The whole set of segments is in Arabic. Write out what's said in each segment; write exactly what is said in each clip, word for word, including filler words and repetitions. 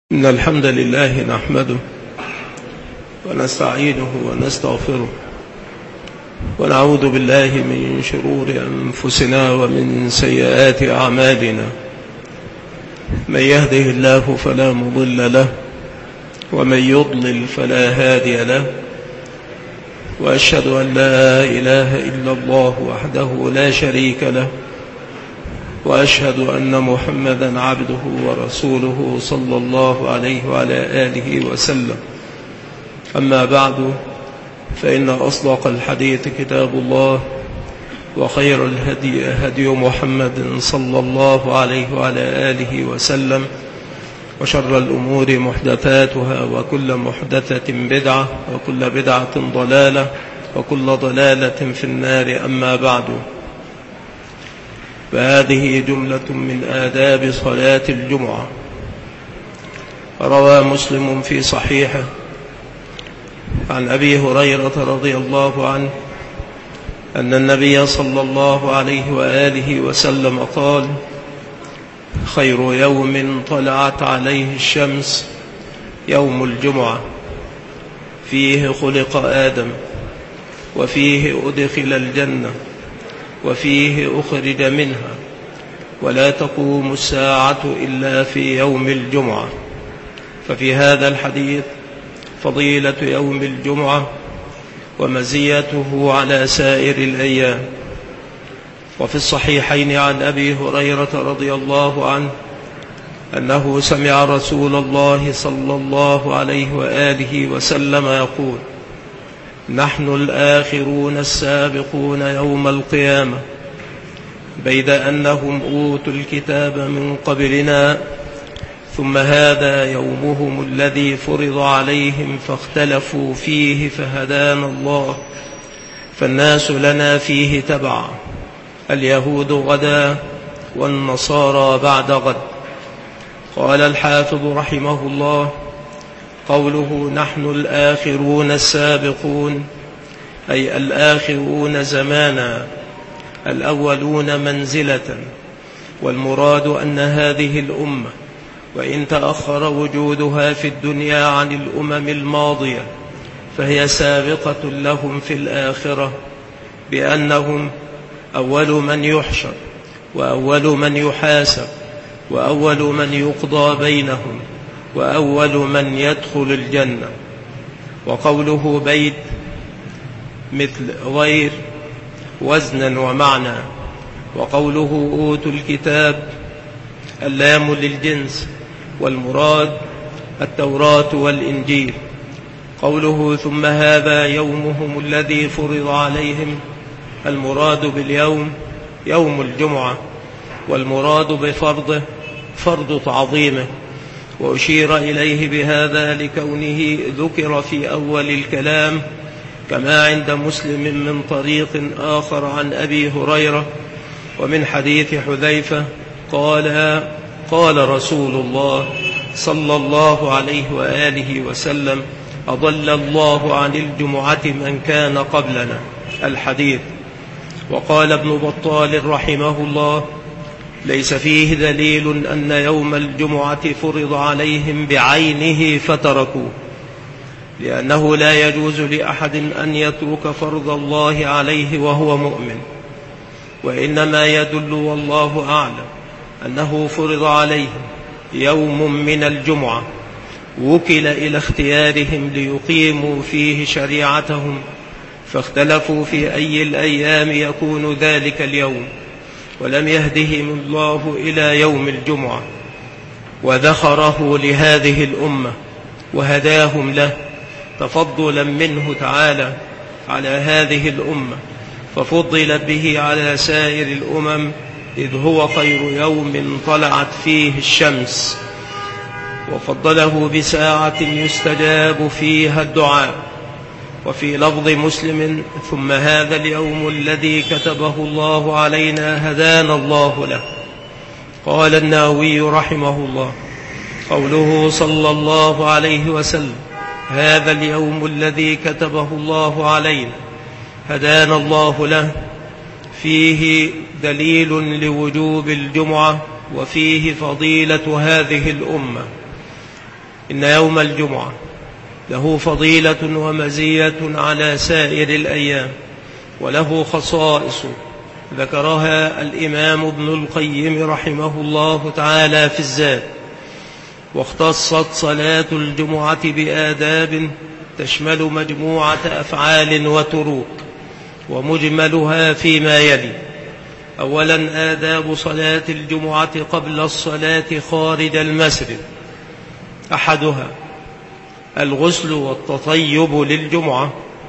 إن الحمد لله نحمده ونستعينه ونستغفره ونعوذ بالله من شرور أنفسنا ومن سيئات أعمالنا. من يهده الله فلا مضل له ومن يضلل فلا هادي له، وأشهد أن لا إله إلا الله وحده لا شريك له، وأشهد أن محمدا عبده ورسوله صلى الله عليه وعلى آله وسلم. أما بعد، فإن أصدق الحديث كتاب الله، وخير الهدي هدي محمد صلى الله عليه وعلى آله وسلم، وشر الأمور محدثاتها، وكل محدثة بدعة، وكل بدعة ضلالة، وكل ضلالة في النار. أما بعد، فهذه جملة من آداب صلاة الجمعة. روى مسلم في صحيحه عن أبي هريرة رضي الله عنه أن النبي صلى الله عليه وآله وسلم قال: خير يوم طلعت عليه الشمس يوم الجمعة، فيه خلق آدم، وفيه أدخل الجنة، وفيه أخرج منها، ولا تقوم الساعة إلا في يوم الجمعة. ففي هذا الحديث فضيلة يوم الجمعة ومزيته على سائر الأيام. وفي الصحيحين عن أبي هريرة رضي الله عنه أنه سمع رسول الله صلى الله عليه وآله وسلم يقول: نحن الآخرون السابقون يوم القيامة، بيد أنهم أوتوا الكتاب من قبلنا، ثم هذا يومهم الذي فرض عليهم فاختلفوا فيه فهدانا الله، فالناس لنا فيه تبع، اليهود غدا والنصارى بعد غد. قال الحافظ رحمه الله: قوله نحن الآخرون السابقون، أي الآخرون زمانا، الأولون منزلة. والمراد أن هذه الأمة وإن تأخر وجودها في الدنيا عن الأمم الماضية، فهي سابقة لهم في الآخرة، بأنهم أول من يحشر، وأول من يحاسب، وأول من يقضى بينهم، وأول من يدخل الجنة. وقوله بيت مثل غير وزنا ومعنى. وقوله أوتوا الكتاب، اللام للجنس، والمراد التوراة والإنجيل. قوله ثم هذا يومهم الذي فرض عليهم، المراد باليوم يوم الجمعة، والمراد بفرضه فرض تعظيمه. وأشير إليه بهذا لكونه ذكر في أول الكلام، كما عند مسلم من طريق آخر عن أبي هريرة ومن حديث حذيفة قال: قال رسول الله صلى الله عليه وآله وسلم: أضل الله عن الجمعة من كان قبلنا. الحديث. وقال ابن بطال رحمه الله: ليس فيه دليل أن يوم الجمعة فرض عليهم بعينه فتركوه، لأنه لا يجوز لأحد أن يترك فرض الله عليه وهو مؤمن، وإنما يدل والله أعلم أنه فرض عليهم يوم من الجمعة، وكل إلى اختيارهم ليقيموا فيه شريعتهم، فاختلفوا في أي الأيام يكون ذلك اليوم، ولم يهدهم الله إلى يوم الجمعة، وذخره لهذه الأمة وهداهم له تفضلا منه تعالى على هذه الأمة، ففضل به على سائر الأمم، إذ هو خير يوم طلعت فيه الشمس، وفضله بساعة يستجاب فيها الدعاء. وفي لفظ مسلم: ثم هذا اليوم الذي كتبه الله علينا هدانا الله له. قال النووي رحمه الله: قوله صلى الله عليه وسلم هذا اليوم الذي كتبه الله علينا هدانا الله له، فيه دليل لوجوب الجمعة، وفيه فضيلة هذه الأمة، إن يوم الجمعة له فضيلة ومزية على سائر الأيام، وله خصائص ذكرها الإمام ابن القيم رحمه الله تعالى في الزاد. واختصت صلاة الجمعة بآداب تشمل مجموعة أفعال وتروك، ومجملها فيما يلي: أولا، آداب صلاة الجمعة قبل الصلاة خارج المسجد. أحدها الغسل والتطيب للجمعة،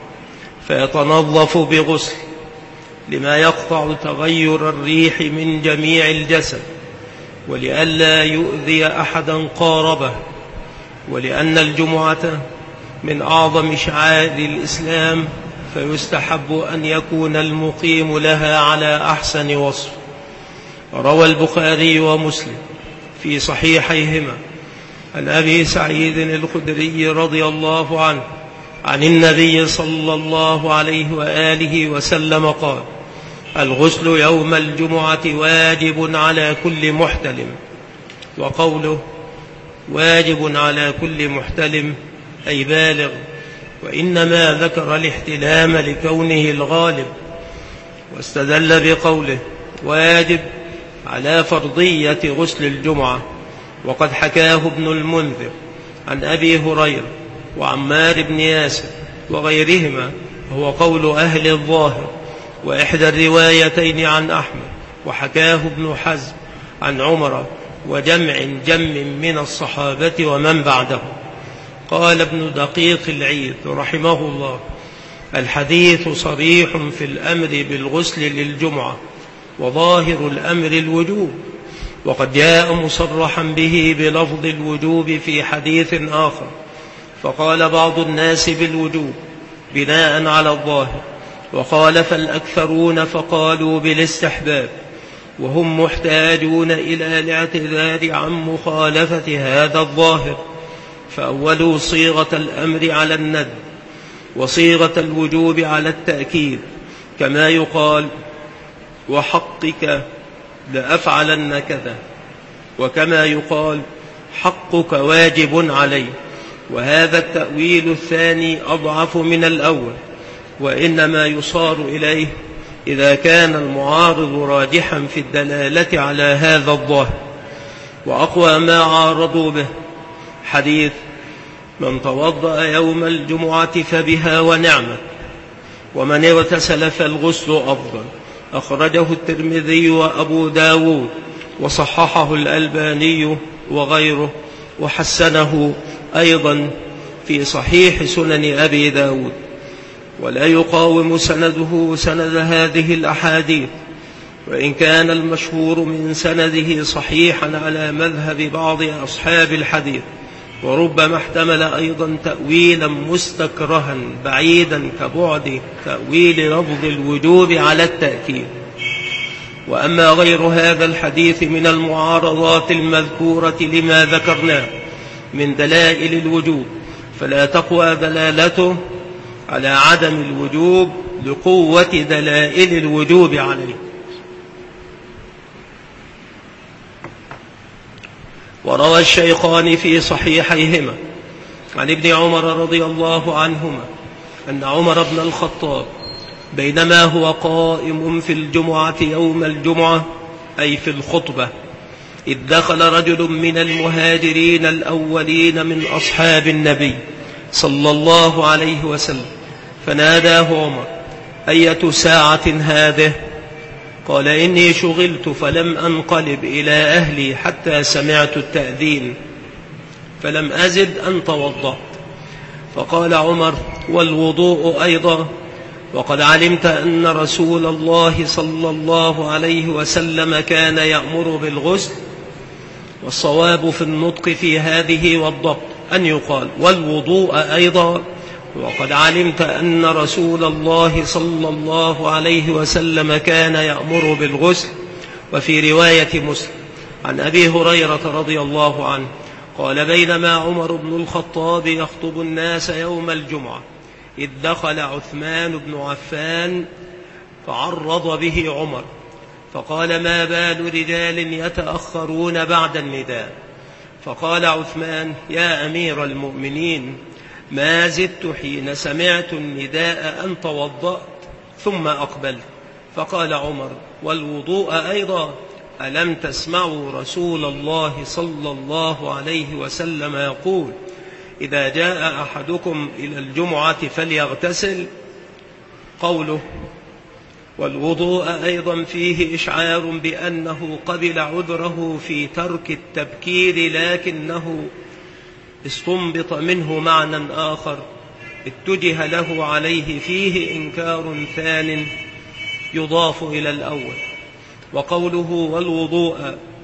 فيتنظف بغسل لما يقطع تغير الريح من جميع الجسد، ولئلا يؤذي أحدا قاربه، ولأن الجمعة من أعظم شعائر الإسلام، فيستحب أن يكون المقيم لها على أحسن وصف. روى البخاري ومسلم في صحيحيهما عن أبي سعيد الخدري رضي الله عنه عن النبي صلى الله عليه وآله وسلم قال: الغسل يوم الجمعة واجب على كل محتلم. وقوله واجب على كل محتلم أي بالغ، وإنما ذكر الاحتلام لكونه الغالب، واستدل بقوله واجب على فرضية غسل الجمعة. وقد حكاه ابن المنذر عن أبي هريرة وعمار بن ياسر وغيرهما، وهو قول أهل الظاهر، وإحدى الروايتين عن أحمد، وحكاه ابن حزم عن عمر وجمع جم من الصحابة ومن بعده. قال ابن دقيق العيد رحمه الله: الحديث صريح في الأمر بالغسل للجمعة، وظاهر الأمر الوجوب، وقد جاء مصرحا به بلفظ الوجوب في حديث آخر، فقال بعض الناس بالوجوب بناء على الظاهر، وخالف الأكثرون فقالوا بالاستحباب، وهم محتاجون إلى الاعتذار عن مخالفة هذا الظاهر، فأولوا صيغة الأمر على الند، وصيغة الوجوب على التأكيد، كما يقال: وحقك لأفعلن كذا، وكما يقال: حقك واجب علي. وهذا التأويل الثاني أضعف من الأول، وإنما يصار إليه إذا كان المعارض راجحا في الدلالة على هذا الظاهر. وأقوى ما عارضوا به حديث: من توضأ يوم الجمعة فبها ونعمت، ومن اغتسل فالغسل أفضل. أخرجه الترمذي وأبو داود، وصححه الألباني وغيره، وحسنه أيضا في صحيح سنن أبي داود. ولا يقاوم سنده سند هذه الأحاديث، وإن كان المشهور من سنده صحيحا على مذهب بعض أصحاب الحديث، وربما احتمل أيضا تأويلا مستكرها بعيدا كبعد تأويل لفظ الوجوب على التأكيد. وأما غير هذا الحديث من المعارضات المذكورة لما ذكرناه من دلائل الوجوب، فلا تقوى دلالته على عدم الوجوب لقوة دلائل الوجوب عليه. وروى الشيخان في صحيحيهما عن ابن عمر رضي الله عنهما أن عمر بن الخطاب بينما هو قائم في الجمعة يوم الجمعة، أي في الخطبة، إذ دخل رجل من المهاجرين الأولين من أصحاب النبي صلى الله عليه وسلم، فناداه عمر: أية ساعة هذه؟ قال: إني شغلت فلم أنقلب إلى أهلي حتى سمعت التأذين، فلم أزد أن توضأت. فقال عمر: والوضوء أيضا؟ وقد علمت أن رسول الله صلى الله عليه وسلم كان يأمر بالغسل. والصواب في النطق في هذه والضبط أن يقال: والوضوء أيضا، وقد علمت أن رسول الله صلى الله عليه وسلم كان يأمر بالغسل. وفي رواية مسلم عن أبي هريرة رضي الله عنه قال: بينما عمر بن الخطاب يخطب الناس يوم الجمعة، إذ دخل عثمان بن عفان فعرض به عمر، فقال: ما بال رجال يتأخرون بعد النداء؟ فقال عثمان: يا أمير المؤمنين، ما زدت حين سمعت النداء أن توضأت ثم أقبلت. فقال عمر: والوضوء أيضا؟ ألم تسمعوا رسول الله صلى الله عليه وسلم يقول: إذا جاء أحدكم إلى الجمعة فليغتسل؟ قوله والوضوء أيضا فيه إشعار بأنه قبل عذره في ترك التبكير، لكنه استنبط منه معنى آخر اتجه له عليه فيه إنكار ثان يضاف إلى الأول. وقوله والوضوء،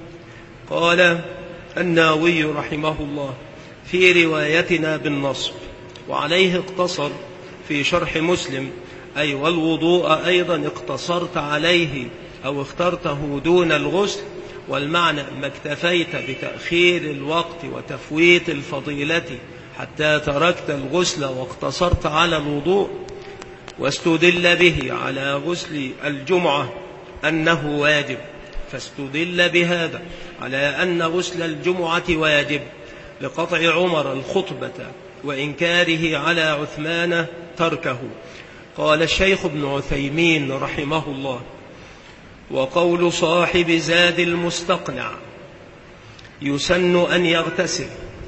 قال النووي رحمه الله في روايتنا بالنصب، وعليه اقتصر في شرح مسلم، أي والوضوء أيضا اقتصرت عليه أو اخترته دون الغسل، والمعنى ما اكتفيت بتأخير الوقت وتفويت الفضيلة حتى تركت الغسل واقتصرت على الوضوء. واستدل به على غسل الجمعة أنه واجب، فاستدل بهذا على أن غسل الجمعة واجب لقطع عمر الخطبة وإنكاره على عثمان تركه. قال الشيخ ابن عثيمين رحمه الله: وقول صاحب زاد المستقنع يسن أن يغتسل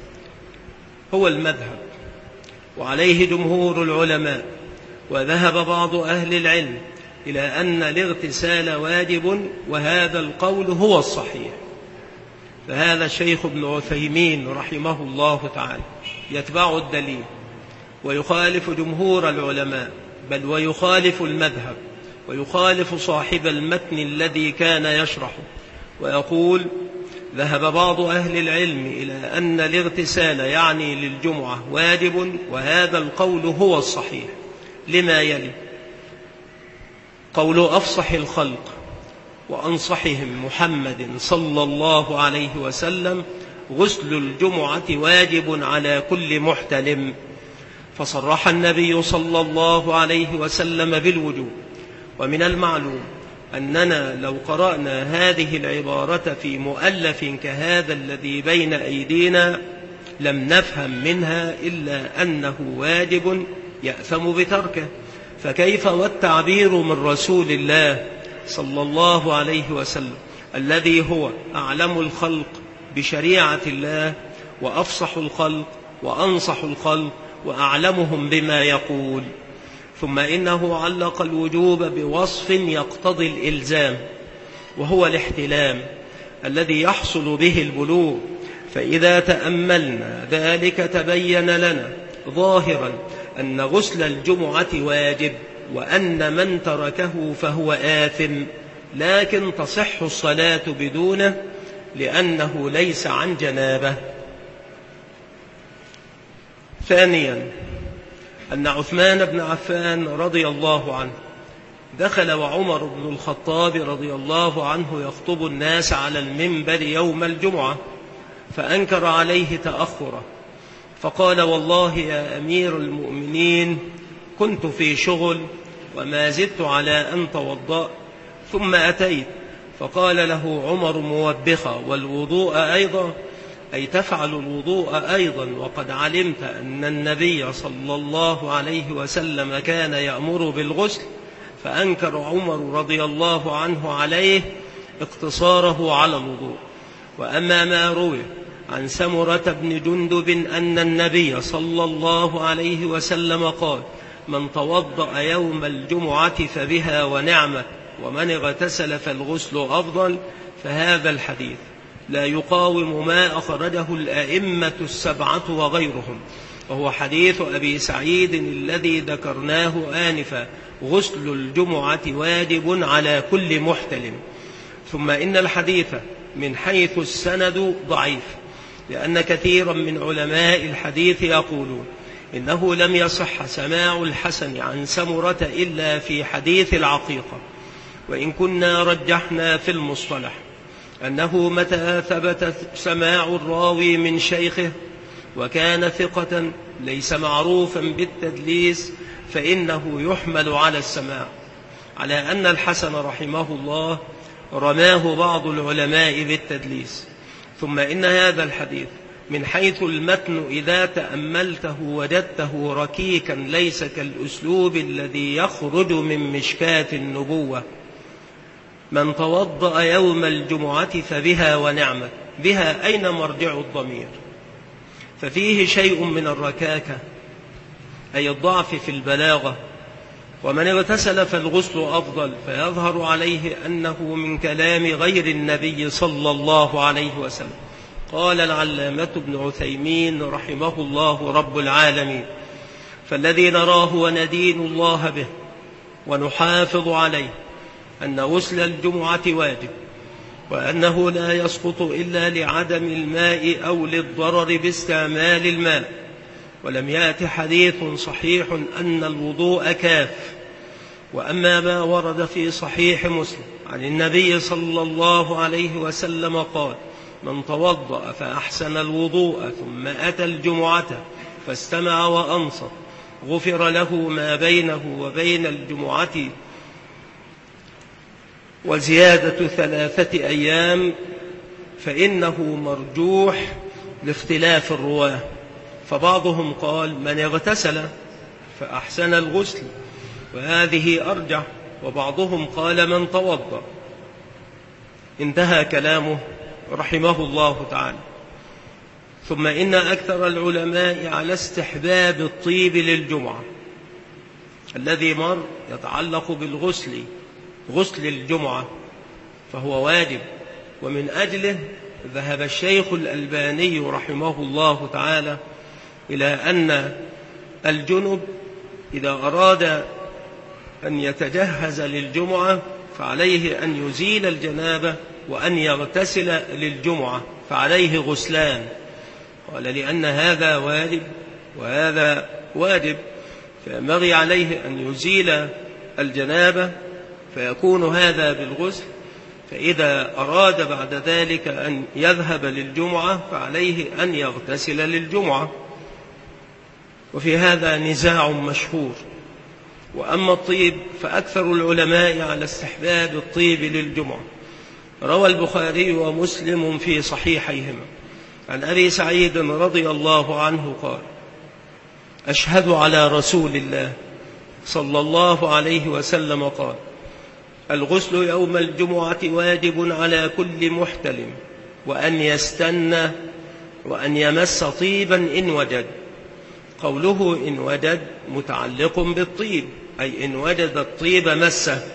هو المذهب، وعليه جمهور العلماء، وذهب بعض أهل العلم إلى أن الاغتسال واجب، وهذا القول هو الصحيح. فهذا الشيخ ابن عثيمين رحمه الله تعالى يتبع الدليل ويخالف جمهور العلماء، بل ويخالف المذهب، ويخالف صاحب المتن الذي كان يشرحه، ويقول: ذهب بعض أهل العلم إلى أن الاغتسال يعني للجمعة واجب، وهذا القول هو الصحيح لما يلي: قول أفصح الخلق وأنصحهم محمد صلى الله عليه وسلم: غسل الجمعة واجب على كل محتلم. فصرح النبي صلى الله عليه وسلم بالوجوب. ومن المعلوم أننا لو قرأنا هذه العبارة في مؤلف كهذا الذي بين أيدينا لم نفهم منها إلا أنه واجب يأثم بتركه، فكيف والتعبير من رسول الله صلى الله عليه وسلم الذي هو أعلم الخلق بشريعة الله وأفصح الخلق وأنصح الخلق وأعلمهم بما يقول. ثم إنه علق الوجوب بوصف يقتضي الإلزام، وهو الاحتلام الذي يحصل به البلوغ. فإذا تأملنا ذلك تبين لنا ظاهرا أن غسل الجمعة واجب، وأن من تركه فهو آثم، لكن تصح الصلاة بدونه لأنه ليس عن جنابه. ثانيا، أن عثمان بن عفان رضي الله عنه دخل وعمر بن الخطاب رضي الله عنه يخطب الناس على المنبر يوم الجمعة، فأنكر عليه تأخره، فقال: والله يا أمير المؤمنين، كنت في شغل وما زدت على أن توضأ ثم أتيت. فقال له عمر موبخا: والوضوء أيضا؟ أي تفعل الوضوء أيضا وقد علمت أن النبي صلى الله عليه وسلم كان يأمر بالغسل؟ فأنكر عمر رضي الله عنه عليه اقتصاره على الوضوء. وأما ما روي عن سمرة بن جندب أن النبي صلى الله عليه وسلم قال: من توضأ يوم الجمعة فبها ونعمة، ومن اغتسل فالغسل أفضل، فهذا الحديث لا يقاوم ما أخرجه الأئمة السبعة وغيرهم، وهو حديث أبي سعيد الذي ذكرناه آنفا: غسل الجمعة واجب على كل محتلم. ثم إن الحديث من حيث السند ضعيف، لأن كثيرا من علماء الحديث يقولون إنه لم يصح سماع الحسن عن سمرة إلا في حديث العقيقة. وإن كنا رجحنا في المصطلح أنه متى ثبت سماع الراوي من شيخه وكان ثقة ليس معروفا بالتدليس، فإنه يحمل على السماع، على أن الحسن رحمه الله رماه بعض العلماء بالتدليس. ثم إن هذا الحديث من حيث المتن إذا تأملته وجدته ركيكا ليس كالأسلوب الذي يخرج من مشكاة النبوة. من توضأ يوم الجمعة فبها ونعمت. بها أين مرجع الضمير؟ ففيه شيء من الركاكة أي الضعف في البلاغة. ومن اغتسل فالغسل أفضل، فيظهر عليه أنه من كلام غير النبي صلى الله عليه وسلم. قال العلامة ابن عثيمين رحمه الله رب العالمين: فالذي نراه وندين الله به ونحافظ عليه أن غسل الجمعة واجب، وأنه لا يسقط إلا لعدم الماء أو للضرر باستعمال الماء. ولم يأت حديث صحيح أن الوضوء كاف. وأما ما ورد في صحيح مسلم عن النبي صلى الله عليه وسلم قال: من توضأ فأحسن الوضوء ثم أتى الجمعة فاستمع وأنصت غفر له ما بينه وبين الجمعة وزيادة ثلاثة أيام، فإنه مرجوح لاختلاف الرواه. فبعضهم قال: من اغتسل فأحسن الغسل، وهذه أرجح. وبعضهم قال: من توضأ. انتهى كلامه رحمه الله تعالى. ثم إن أكثر العلماء على استحباب الطيب للجمعة الذي مر يتعلق بالغسل، غسل الجمعة، فهو واجب. ومن أجله ذهب الشيخ الألباني رحمه الله تعالى إلى أن الجنب إذا أراد أن يتجهز للجمعة فعليه أن يزيل الجنابة وأن يغتسل للجمعة، فعليه غسلان. قال: لأن هذا واجب وهذا واجب، فينبغي عليه أن يزيل الجنابة فيكون هذا بالغسل، فإذا أراد بعد ذلك أن يذهب للجمعة فعليه أن يغتسل للجمعة. وفي هذا نزاع مشهور. وأما الطيب فأكثر العلماء على استحباب الطيب للجمعة. روى البخاري ومسلم في صحيحيهما عن أبي سعيد رضي الله عنه قال: أشهد على رسول الله صلى الله عليه وسلم قال: الغسل يوم الجمعة واجب على كل محتلم، وأن يستنى وأن يمس طيبا إن وجد. قوله إن وجد متعلق بالطيب، أي إن وجد الطيب مسه،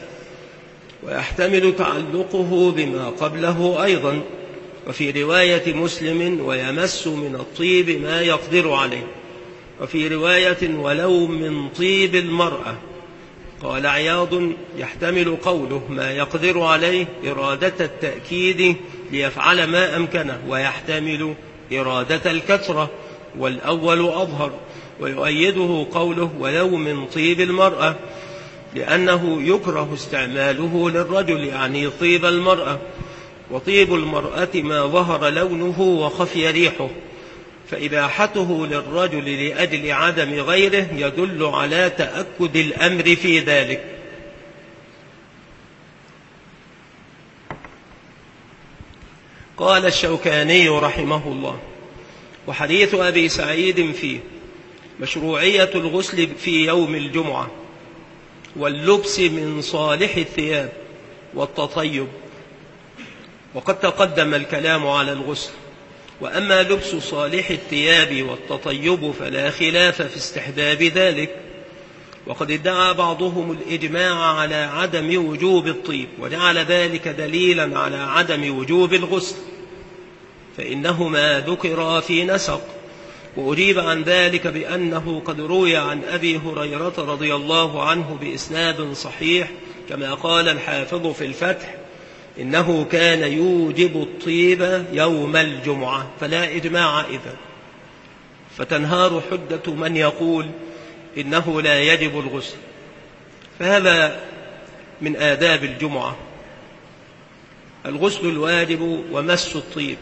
ويحتمل تعلقه بما قبله أيضا. وفي رواية مسلم: ويمس من الطيب ما يقدر عليه. وفي رواية: ولو من طيب المرأة. قال عياض: يحتمل قوله ما يقدر عليه إرادة التأكيد ليفعل ما أمكنه، ويحتمل إرادة الكثرة، والأول أظهر. ويؤيده قوله ولو من طيب المرأة، لأنه يكره استعماله للرجل، يعني طيب المرأة. وطيب المرأة ما ظهر لونه وخفي ريحه، فإباحته للرجل لأجل عدم غيره يدل على تأكد الأمر في ذلك. قال الشوكاني رحمه الله: وحديث أبي سعيد فيه مشروعية الغسل في يوم الجمعة واللبس من صالح الثياب والتطيب، وقد تقدم الكلام على الغسل. وأما لبس صالح الثياب والتطيب فلا خلاف في استحباب ذلك. وقد ادعى بعضهم الإجماع على عدم وجوب الطيب، وجعل ذلك دليلا على عدم وجوب الغسل، فإنهما ذكرا في نسق. وأجيب عن ذلك بأنه قد روي عن أبي هريرة رضي الله عنه بإسناد صحيح كما قال الحافظ في الفتح: إنه كان يوجب الطيب يوم الجمعة. فلا إجماع إذن، فتنهار حجة من يقول إنه لا يجب الغسل. فهذا من آداب الجمعة، الغسل الواجب ومس الطيب.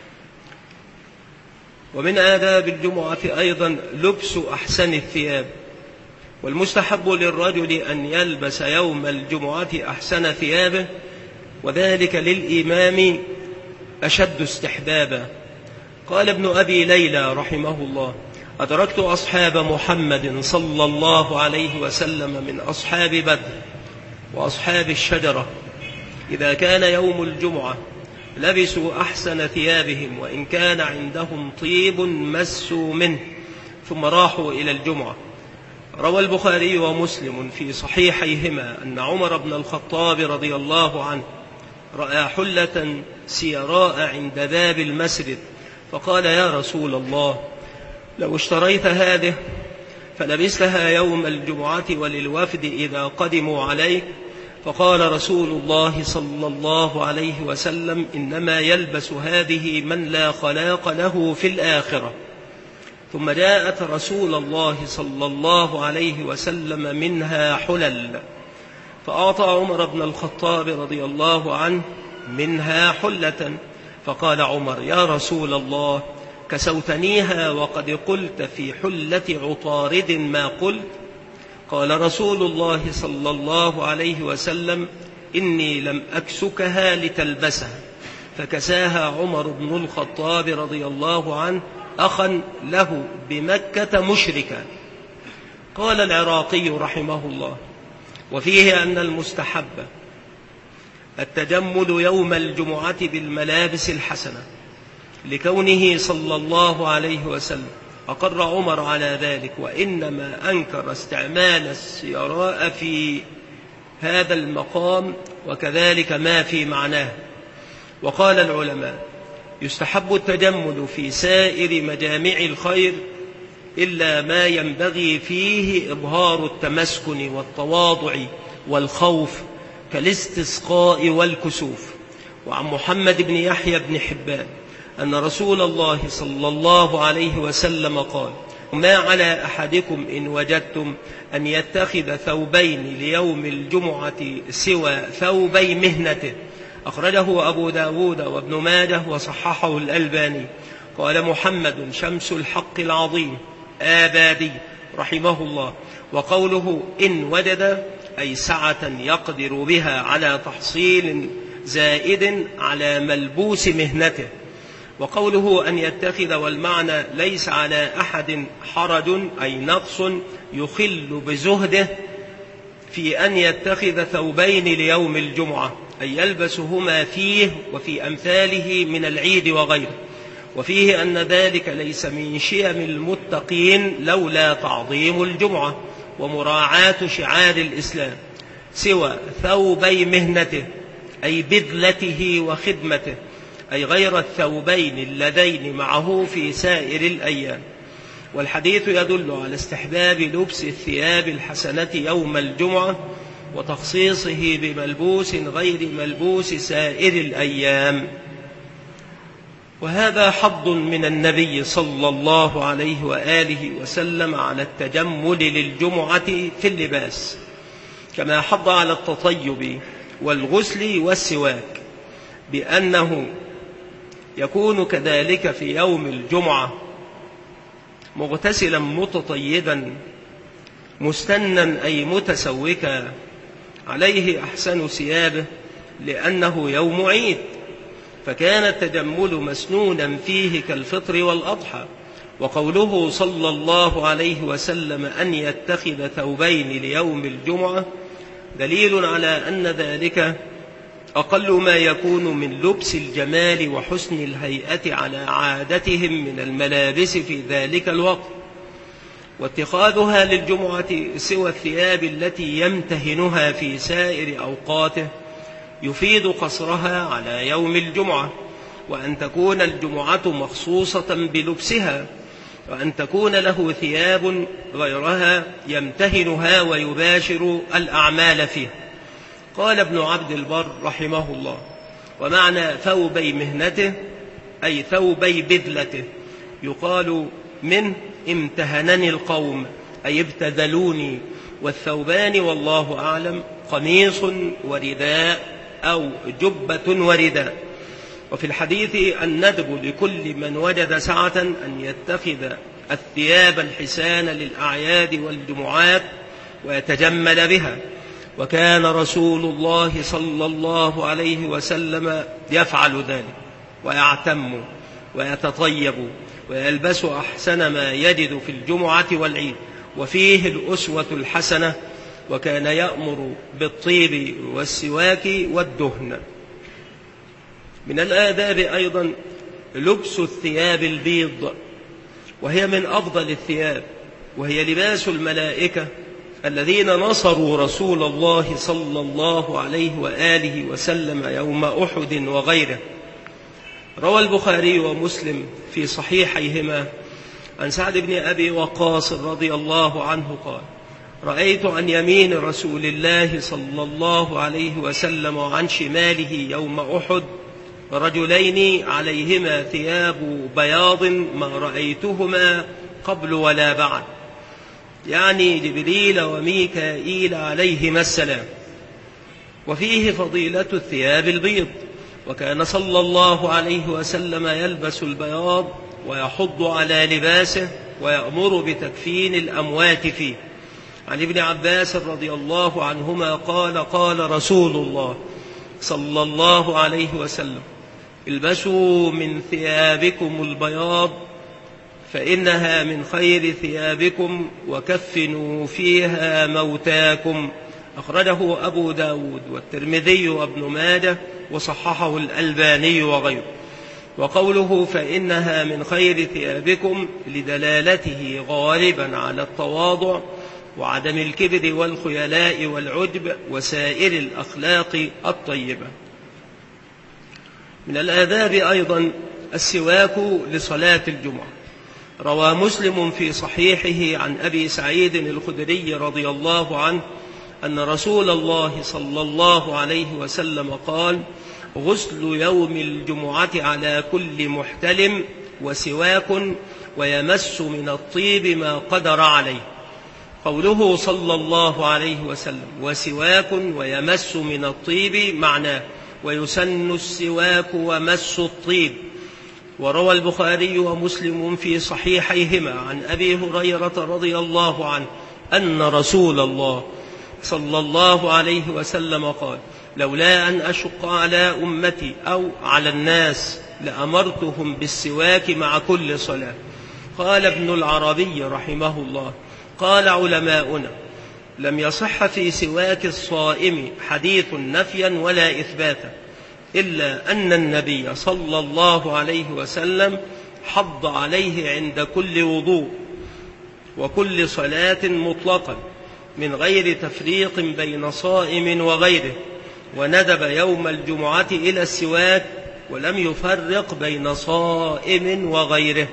ومن آداب الجمعة أيضا لبس أحسن الثياب. والمستحب للرجل أن يلبس يوم الجمعة أحسن ثيابه، وذلك للإمام أشد استحبابا. قال ابن أبي ليلى رحمه الله: أدركت أصحاب محمد صلى الله عليه وسلم من أصحاب بدر وأصحاب الشجرة إذا كان يوم الجمعة لبسوا أحسن ثيابهم وإن كان عندهم طيب مسوا منه ثم راحوا إلى الجمعة. روى البخاري ومسلم في صحيحيهما أن عمر بن الخطاب رضي الله عنه رأى حلة سيراء عند باب المسجد فقال: يا رسول الله، لو اشتريت هذه فلبستها يوم الجمعة وللوفد إذا قدموا عليك. فقال رسول الله صلى الله عليه وسلم: إنما يلبس هذه من لا خلاق له في الآخرة. ثم جاءت رسول الله صلى الله عليه وسلم منها حلل، فأعطى عمر بن الخطاب رضي الله عنه منها حلة، فقال عمر: يا رسول الله، كسوتنيها وقد قلت في حلة عطارد ما قلت. قال رسول الله صلى الله عليه وسلم: إني لم أكسكها لتلبسها. فكساها عمر بن الخطاب رضي الله عنه أخا له بمكة مشركا. قال العراقي رحمه الله: وفيه أن المستحب التجمل يوم الجمعة بالملابس الحسنة، لكونه صلى الله عليه وسلم أقر عمر على ذلك، وإنما أنكر استعمال السيراء في هذا المقام، وكذلك ما في معناه. وقال العلماء: يستحب التجمل في سائر مجامع الخير إلا ما ينبغي فيه إظهار التمسكن والتواضع والخوف كالاستسقاء والكسوف. وعن محمد بن يحيى بن حبان أن رسول الله صلى الله عليه وسلم قال: ما على أحدكم إن وجدتم أن يتخذ ثوبين ليوم الجمعة سوى ثوبي مهنته. أخرجه أبو داود وابن ماجه وصححه الألباني. قال محمد شمس الحق العظيم آبادي رحمه الله: وقوله إن وجد أي سعة يقدر بها على تحصيل زائد على ملبوس مهنته. وقوله أن يتخذ والمعنى ليس على أحد حرج أي نقص يخل بزهده في أن يتخذ ثوبين ليوم الجمعة، أي يلبسهما فيه وفي أمثاله من العيد وغيره. وفيه أن ذلك ليس من شيم المتقين لولا تعظيم الجمعة ومراعاة شعار الإسلام، سوى ثوبي مهنته أي بذلته وخدمته، أي غير الثوبين اللذين معه في سائر الأيام. والحديث يدل على استحباب لبس الثياب الحسنة يوم الجمعة وتخصيصه بملبوس غير ملبوس سائر الأيام. وهذا حض من النبي صلى الله عليه وآله وسلم على التجمل للجمعة في اللباس، كما حض على التطيب والغسل والسواك، بأنه يكون كذلك في يوم الجمعة مغتسلا متطيبا مستنا أي متسوكا، عليه أحسن ثيابه لأنه يوم عيد، فكان التجمل مسنونا فيه كالفطر والأضحى. وقوله صلى الله عليه وسلم أن يتخذ ثوبين ليوم الجمعة دليل على أن ذلك أقل ما يكون من لبس الجمال وحسن الهيئة على عادتهم من الملابس في ذلك الوقت. واتخاذها للجمعة سوى الثياب التي يمتهنها في سائر أوقاته يفيد قصرها على يوم الجمعة، وأن تكون الجمعة مخصوصة بلبسها، وأن تكون له ثياب غيرها يمتهنها ويباشر الأعمال فيها. قال ابن عبد البر رحمه الله: ومعنى ثوبي مهنته أي ثوبي بذلته، يقال من امتهنني القوم أي ابتذلوني. والثوبان والله أعلم قميص ورداء أو جبة ورداء. وفي الحديث الندب لكل من وجد سعة أن يتخذ الثياب الحسان للأعياد والجمعات ويتجمل بها، وكان رسول الله صلى الله عليه وسلم يفعل ذلك ويعتم. ويتطيب ويلبس أحسن ما يجد في الجمعة والعيد، وفيه الأسوة الحسنة، وكان يأمر بالطيب والسواك والدهن. من الآداب أيضا لبس الثياب البيض، وهي من أفضل الثياب، وهي لباس الملائكة الذين نصروا رسول الله صلى الله عليه وآله وسلم يوم أحد وغيره. روى البخاري ومسلم في صحيحيهما عن سعد بن أبي وقاص رضي الله عنه قال: رأيت عن يمين رسول الله صلى الله عليه وسلم وعن شماله يوم أحد رجلين عليهما ثياب بياض ما رأيتهما قبل ولا بعد، يعني جبريل وميكائيل عليهما السلام. وفيه فضيلة الثياب البيض، وكان صلى الله عليه وسلم يلبس البياض ويحض على لباسه ويأمر بتكفين الأموات فيه. عن ابن عباس رضي الله عنهما قال: قال رسول الله صلى الله عليه وسلم: البسوا من ثيابكم البياض فإنها من خير ثيابكم، وكفنوا فيها موتاكم. أخرجه أبو داود والترمذي وابن ماجه وصححه الألباني وغيره. وقوله فإنها من خير ثيابكم لدلالته غالبا على التواضع وعدم الكبر والخيلاء والعجب وسائر الأخلاق الطيبة. من الآداب أيضا السواك لصلاة الجمعة. روى مسلم في صحيحه عن أبي سعيد الخدري رضي الله عنه أن رسول الله صلى الله عليه وسلم قال: غسل يوم الجمعة على كل محتلم وسواك ويمس من الطيب ما قدر عليه. قوله صلى الله عليه وسلم وسواك ويمس من الطيب معناه ويسن السواك ومس الطيب. وروى البخاري ومسلم في صحيحيهما عن أبي هريرة رضي الله عنه أن رسول الله صلى الله عليه وسلم قال: لولا أن أشق على أمتي أو على الناس لأمرتهم بالسواك مع كل صلاة. قال ابن العربي رحمه الله: قال علماؤنا: لم يصح في سواك الصائم حديث نفيا ولا إثباتا، إلا أن النبي صلى الله عليه وسلم حض عليه عند كل وضوء وكل صلاة مطلقا من غير تفريق بين صائم وغيره، وندب يوم الجمعة إلى السواك ولم يفرق بين صائم وغيره.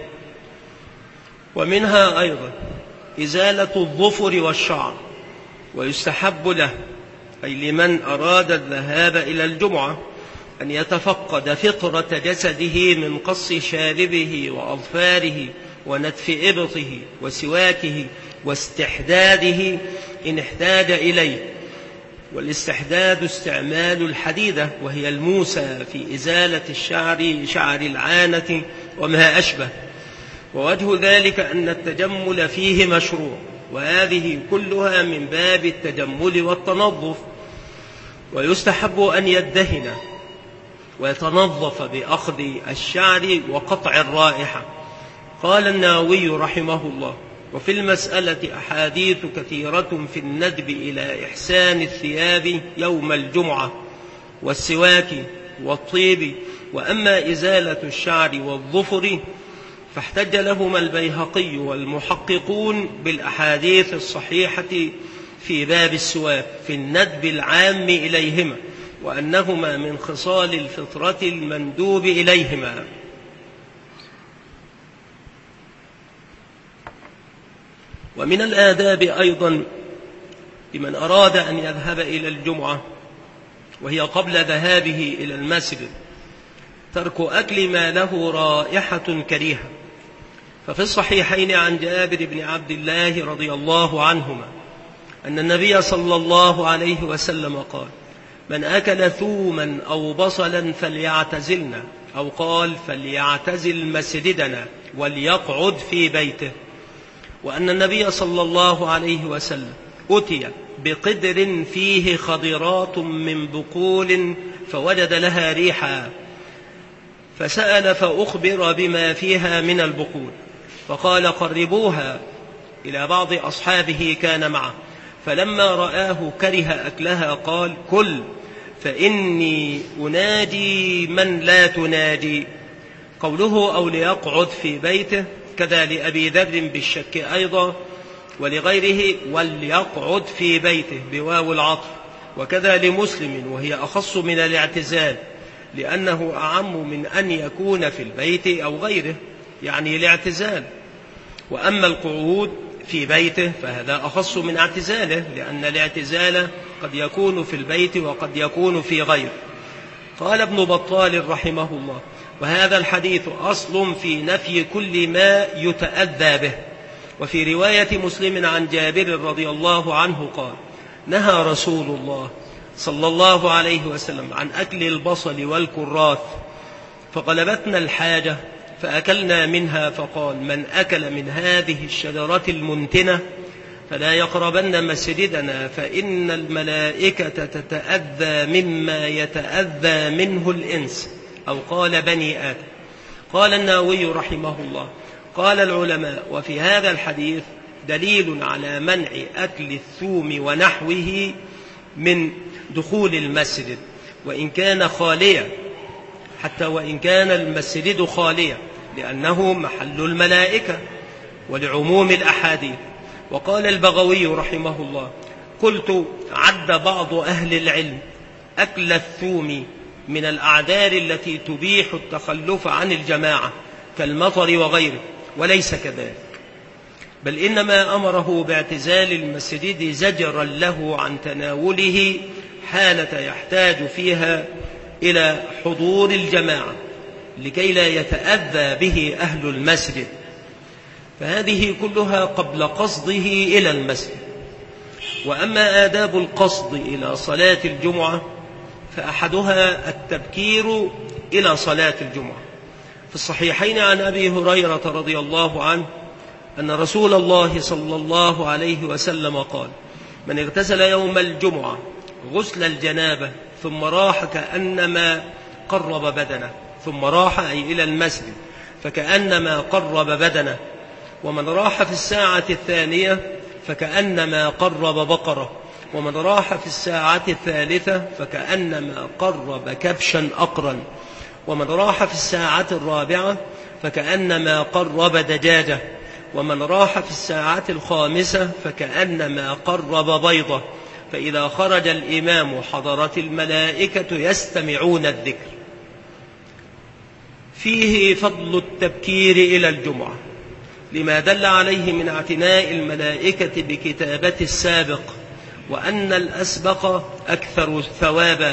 ومنها أيضا إزالة الظفر والشعر، ويستحب له أي لمن أراد الذهاب إلى الجمعة أن يتفقد فطرة جسده من قص شاربه وأظفاره ونتف إبطه وسواكه واستحداده إن احتاج إليه. والاستحداد استعمال الحديدة وهي الموسى في إزالة الشعر شعر العانة وما أشبه. ووجه ذلك أن التجمل فيه مشروع، وهذه كلها من باب التجمل والتنظف. ويستحب أن يدهن ويتنظف بأخذ الشعر وقطع الرائحة. قال النووي رحمه الله: وفي المسألة أحاديث كثيرة في الندب إلى إحسان الثياب يوم الجمعة والسواك والطيب. وأما إزالة الشعر والظفر فاحتج لهما البيهقي والمحققون بالأحاديث الصحيحة في باب السواك في الندب العام إليهما، وأنهما من خصال الفطرة المندوب إليهما. ومن الآداب أيضا لمن أراد أن يذهب إلى الجمعة وهي قبل ذهابه إلى المسجد ترك أكل ما له رائحة كريهة. ففي الصحيحين عن جابر بن عبد الله رضي الله عنهما أن النبي صلى الله عليه وسلم قال: من أكل ثوما أو بصلا فليعتزلنا، أو قال فليعتزل مسجدنا وليقعد في بيته. وأن النبي صلى الله عليه وسلم أتي بقدر فيه خضرات من بقول فوجد لها ريحا، فسأل فأخبر بما فيها من البقول، فقال قربوها إلى بعض أصحابه كان معه، فلما رآه كره أكلها قال كل فإني أناجي من لا تناجي. قوله أو ليقعد في بيته كذا لأبي ذر بالشك أيضا ولغيره وليقعد في بيته بواو العطف، وكذا لمسلم وهي أخص من الاعتزال لأنه أعم من أن يكون في البيت أو غيره، يعني الاعتزال. وأما القعود في بيته فهذا أخص من اعتزاله لأن الاعتزال قد يكون في البيت وقد يكون في غيره. قال ابن بطال رحمه الله وهذا الحديث أصل في نفي كل ما يتأذى به. وفي رواية مسلم عن جابر رضي الله عنه قال نهى رسول الله صلى الله عليه وسلم عن أكل البصل والكراث فغلبتنا الحاجة فأكلنا منها، فقال من أكل من هذه الشجرة المنتنة فلا يقربن مسجدنا فإن الملائكة تتأذى مما يتأذى منه الإنس، أو قال بني آدم. قال النووي رحمه الله قال العلماء وفي هذا الحديث دليل على منع أكل الثوم ونحوه من دخول المسجد وإن كان خاليا، حتى وإن كان المسجد خاليا، لأنه محل الملائكة ولعموم الأحاديث. وقال البغوي رحمه الله قلت عد بعض أهل العلم أكل الثوم من الأعذار التي تبيح التخلف عن الجماعة كالمطر وغيره، وليس كذلك، بل إنما أمره باعتزال المسجد زجرا له عن تناوله حالة يحتاج فيها إلى حضور الجماعة لكي لا يتأذى به أهل المسجد، فهذه كلها قبل قصده إلى المسجد. وأما آداب القصد إلى صلاة الجمعة فأحدها التبكير إلى صلاة الجمعة. في الصحيحين عن أبي هريرة رضي الله عنه أن رسول الله صلى الله عليه وسلم قال من اغتسل يوم الجمعة غسل الجنابة ثم راح كأنما قرب بدنه، ثم راح أي إلى المسجد فكأنما قرب بدنه، ومن راح في الساعة الثانية فكأنما قرب بقرة، ومن راح في الساعة الثالثة فكأنما قرب كبشا أقرا، ومن راح في الساعة الرابعة فكأنما قرب دجاجة، ومن راح في الساعة الخامسة فكأنما قرب بيضة، فإذا خرج الإمام حضرت الملائكة يستمعون الذكر. فيه فضل التبكير إلى الجمعة لما دل عليه من اعتناء الملائكة بكتابة السابق، وأن الأسبق أكثر ثوابا،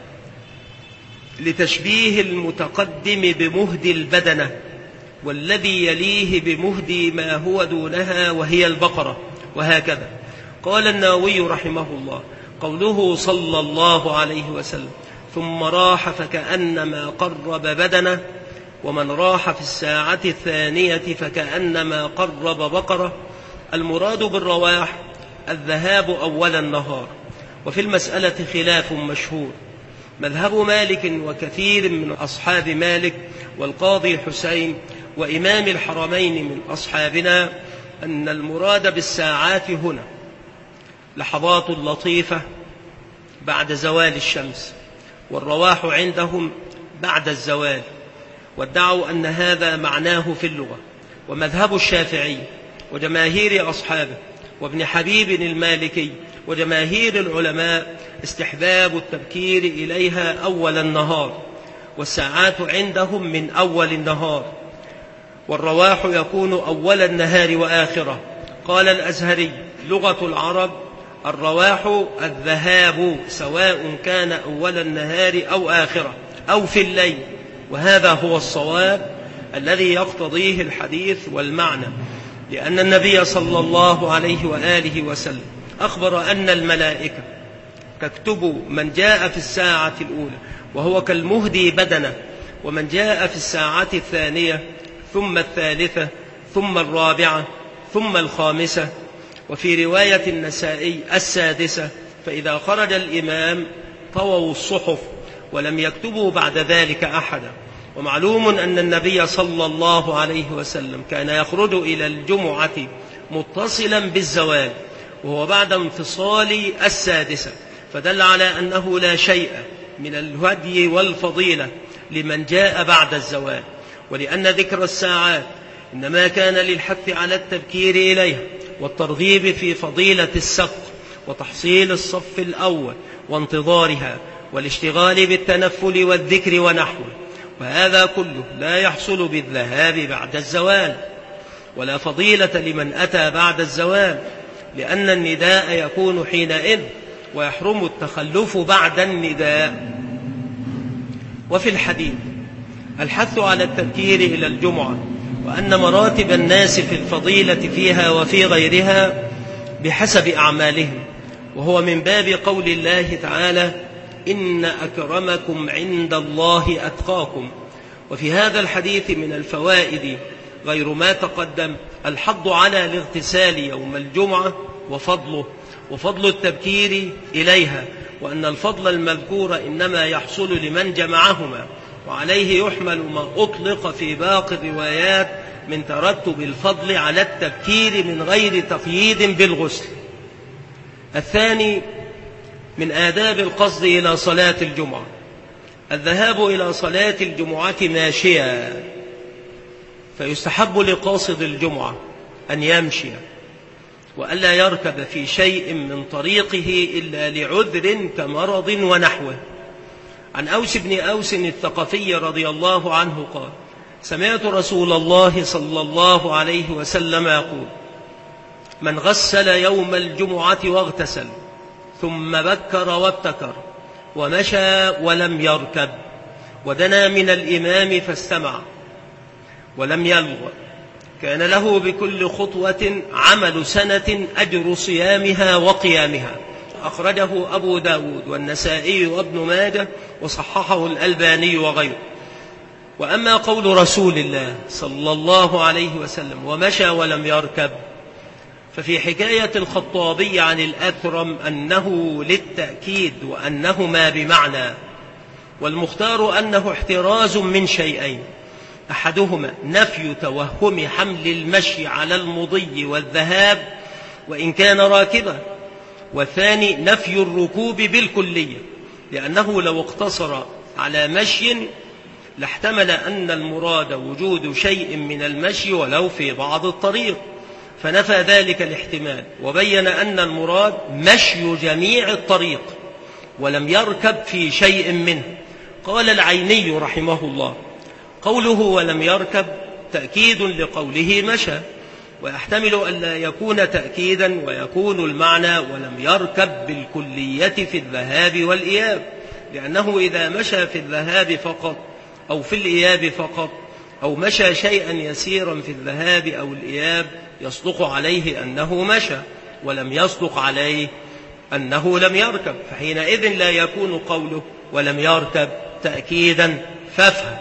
لتشبيه المتقدم بمهد البدنة والذي يليه بمهد ما هو دونها وهي البقرة، وهكذا. قال النووي رحمه الله قوله صلى الله عليه وسلم ثم راح فكأنما قرب بدنه، ومن راح في الساعة الثانية فكأنما قرب بقرة، المراد بالرواح الذهاب أول النهار. وفي المسألة خلاف مشهور، مذهب مالك وكثير من أصحاب مالك والقاضي حسين وإمام الحرمين من أصحابنا أن المراد بالساعات هنا لحظات لطيفة بعد زوال الشمس، والرواح عندهم بعد الزوال، وادعوا أن هذا معناه في اللغة. ومذهب الشافعي وجماهير أصحابه وابن حبيب المالكي وجماهير العلماء استحباب التبكير إليها أول النهار، والساعات عندهم من أول النهار، والرواح يكون أول النهار وآخرة. قال الأزهري لغة العرب الرواح الذهاب سواء كان أول النهار أو آخرة أو في الليل، وهذا هو الصواب الذي يقتضيه الحديث والمعنى، لأن النبي صلى الله عليه وآله وسلم أخبر أن الملائكة تكتب من جاء في الساعة الأولى وهو كالمهدي بدنه، ومن جاء في الساعة الثانية ثم الثالثة ثم الرابعة ثم الخامسة، وفي رواية النسائي السادسة، فإذا خرج الإمام طووا الصحف ولم يكتبوا بعد ذلك أحدا. ومعلوم أن النبي صلى الله عليه وسلم كان يخرج إلى الجمعة متصلا بالزوال وهو بعد انفصال السادسة، فدل على أنه لا شيء من الهدي والفضيلة لمن جاء بعد الزوال، ولأن ذكر الساعات إنما كان للحث على التبكير إليها والترغيب في فضيلة السبق وتحصيل الصف الأول وانتظارها والاشتغال بالتنفل والذكر ونحوه، وهذا كله لا يحصل بالذهاب بعد الزوال، ولا فضيلة لمن أتى بعد الزوال، لأن النداء يكون حينئذ ويحرم التخلف بعد النداء. وفي الحديث الحث على التبكير إلى الجمعة، وأن مراتب الناس في الفضيلة فيها وفي غيرها بحسب أعمالهم، وهو من باب قول الله تعالى: إن أكرمكم عند الله أتقاكم. وفي هذا الحديث من الفوائد غير ما تقدم الحض على الاغتسال يوم الجمعة وفضله وفضل التبكير إليها، وأن الفضل المذكور إنما يحصل لمن جمعهما، وعليه يحمل ما أطلق في باقي الروايات من ترتب الفضل على التبكير من غير تقييد بالغسل. الثاني من آداب القصد إلى صلاة الجمعة الذهاب إلى صلاة الجمعة ماشيا، فيستحب لقاصد الجمعة أن يمشي وألا يركب في شيء من طريقه إلا لعذر كمرض ونحوه. عن أوس بن أوس الثقفي رضي الله عنه قال: سمعت رسول الله صلى الله عليه وسلم يقول: من غسل يوم الجمعة واغتسل ثم بكر وابتكر ومشى ولم يركب ودنا من الإمام فاستمع ولم يلغ كان له بكل خطوة عمل سنة أجر صيامها وقيامها. أخرجه أبو داود والنسائي وابن ماجه وصححه الألباني وغيره. وأما قول رسول الله صلى الله عليه وسلم ومشى ولم يركب، ففي حكاية الخطابي عن الأكرم أنه للتأكيد وأنهما بمعنى، والمختار أنه احتراز من شيئين: أحدهما نفي توهم حمل المشي على المضي والذهاب وإن كان راكبا، والثاني نفي الركوب بالكلية، لأنه لو اقتصر على مشي لاحتمل أن المراد وجود شيء من المشي ولو في بعض الطريق، فنفى ذلك الاحتمال وبين أن المراد مشي جميع الطريق ولم يركب في شيء منه. قال العيني رحمه الله: قوله ولم يركب تأكيد لقوله مشى، ويحتمل أن لا يكون تأكيدا ويكون المعنى ولم يركب بالكلية في الذهاب والإياب، لأنه إذا مشى في الذهاب فقط أو في الإياب فقط أو مشى شيئا يسيرا في الذهاب أو الإياب يصدق عليه أنه مشى، ولم يصدق عليه أنه لم يركب، فحينئذ لا يكون قوله ولم يركب تأكيدا فافهم.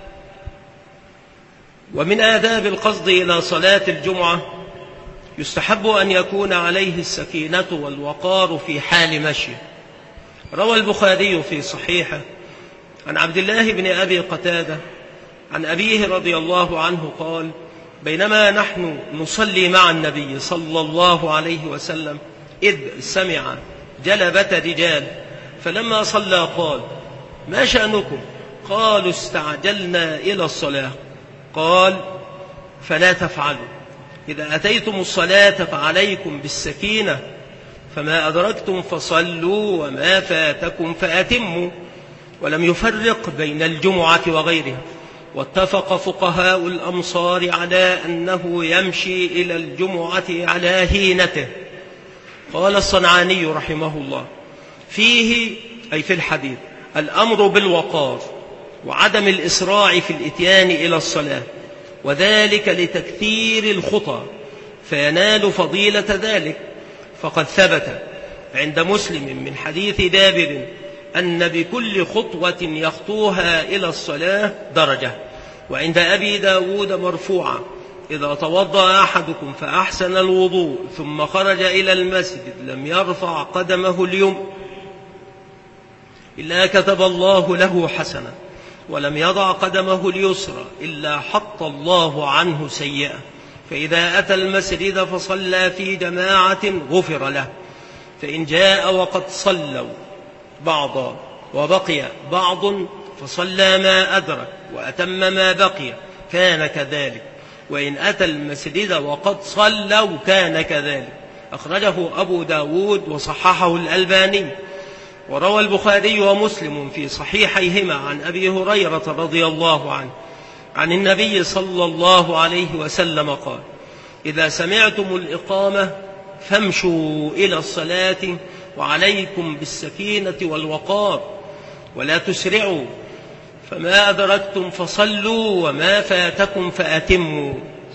ومن آداب القصد إلى صلاة الجمعة يستحب أن يكون عليه السكينة والوقار في حال مشيه. روى البخاري في صحيحه عن عبد الله بن أبي قتادة عن أبيه رضي الله عنه قال: بينما نحن نصلي مع النبي صلى الله عليه وسلم إذ سمع جلبة رجال، فلما صلى قال: ما شأنكم؟ قالوا: استعجلنا إلى الصلاة. قال: فلا تفعلوا، إذا أتيتم الصلاة فعليكم بالسكينة، فما أدركتم فصلوا وما فاتكم فأتموا. ولم يفرق بين الجمعة وغيرها، واتفق فقهاء الأمصار على أنه يمشي إلى الجمعة على هينته. قال الصنعاني رحمه الله: فيه أي في الحديث الأمر بالوقار وعدم الإسراع في الإتيان إلى الصلاة، وذلك لتكثير الخطى فينال فضيلة ذلك. فقد ثبت عند مسلم من حديث جابر أن بكل خطوة يخطوها إلى الصلاة درجة، وعند أبي داود مرفوعا: إذا توضأ أحدكم فأحسن الوضوء ثم خرج إلى المسجد لم يرفع قدمه اليمنى إلا كتب الله له حسنة. ولم يضع قدمه اليسرى إلا حط الله عنه سيئة، فإذا أتى المسجد فصلى في جماعة غفر له، فإن جاء وقد صلوا بعضا وبقي بعض فصلى ما أدرك وأتم ما بقي كان كذلك، وإن أتى المسجد وقد صلوا كان كذلك. أخرجه أبو داود وصححه الألباني. وروى البخاري ومسلم في صحيحيهما عن أبي هريرة رضي الله عنه عن النبي صلى الله عليه وسلم قال: إذا سمعتم الإقامة فامشوا إلى الصلاة وعليكم بالسكينة والوقار ولا تسرعوا، فما أدركتم فصلوا وما فاتكم فأتموا.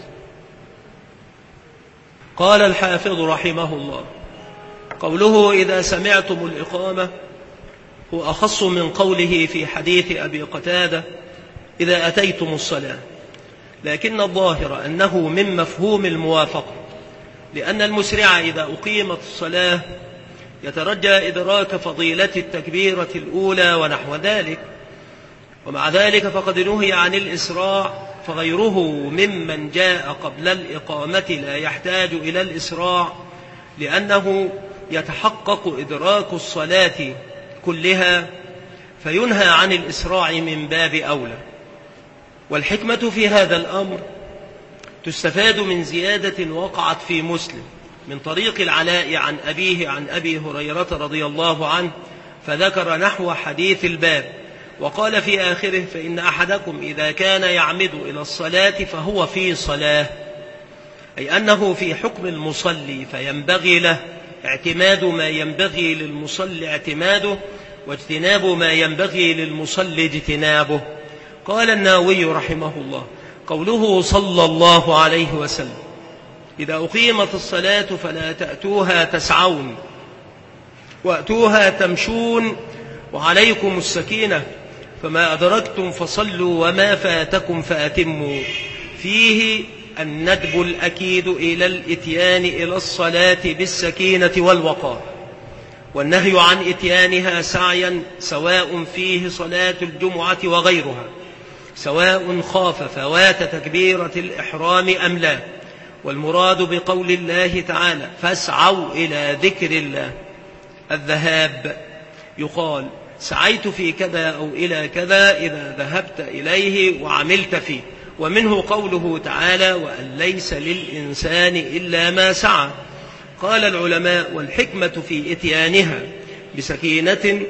قال الحافظ رحمه الله: قوله إذا سمعتم الإقامة هو أخص من قوله في حديث أبي قتادة إذا أتيتم الصلاة، لكن الظاهر أنه من مفهوم الموافقة، لأن المسرع إذا أقيمت الصلاة يترجى إدراك فضيلة التكبيرة الأولى ونحو ذلك، ومع ذلك فقد نهي عن الإسراع، فغيره ممن جاء قبل الإقامة لا يحتاج إلى الإسراع، لأنه يتحقق إدراك الصلاة كلها، فينهى عن الإسراع من باب أولى. والحكمة في هذا الأمر تستفاد من زيادة وقعت في مسلم من طريق العلاء عن أبيه عن أبي هريرة رضي الله عنه، فذكر نحو حديث الباب، وقال في آخره: فإن أحدكم إذا كان يعمد إلى الصلاة فهو في صلاة، أي أنه في حكم المصلي، فينبغي له اعتماد ما ينبغي للمصلي اعتماده، واجتناب ما ينبغي للمصلي اجتنابه. قال النووي رحمه الله: قوله صلى الله عليه وسلم: إذا أقيمت الصلاة فلا تأتوها تسعون وأتوها تمشون وعليكم السكينة، فما أدركتم فصلوا وما فاتكم فأتموا، فيه الندب الأكيد إلى الإتيان إلى الصلاة بالسكينة والوقار، والنهي عن إتيانها سعيا، سواء فيه صلاة الجمعة وغيرها، سواء خاف فوات تكبيرة الإحرام أم لا. والمراد بقول الله تعالى: فاسعوا إلى ذكر الله الذهاب، يقال سعيت في كذا أو إلى كذا إذا ذهبت إليه وعملت فيه. ومنه قوله تعالى: وأن ليس للإنسان إلا ما سعى. قال العلماء: والحكمة في إتيانها بسكينة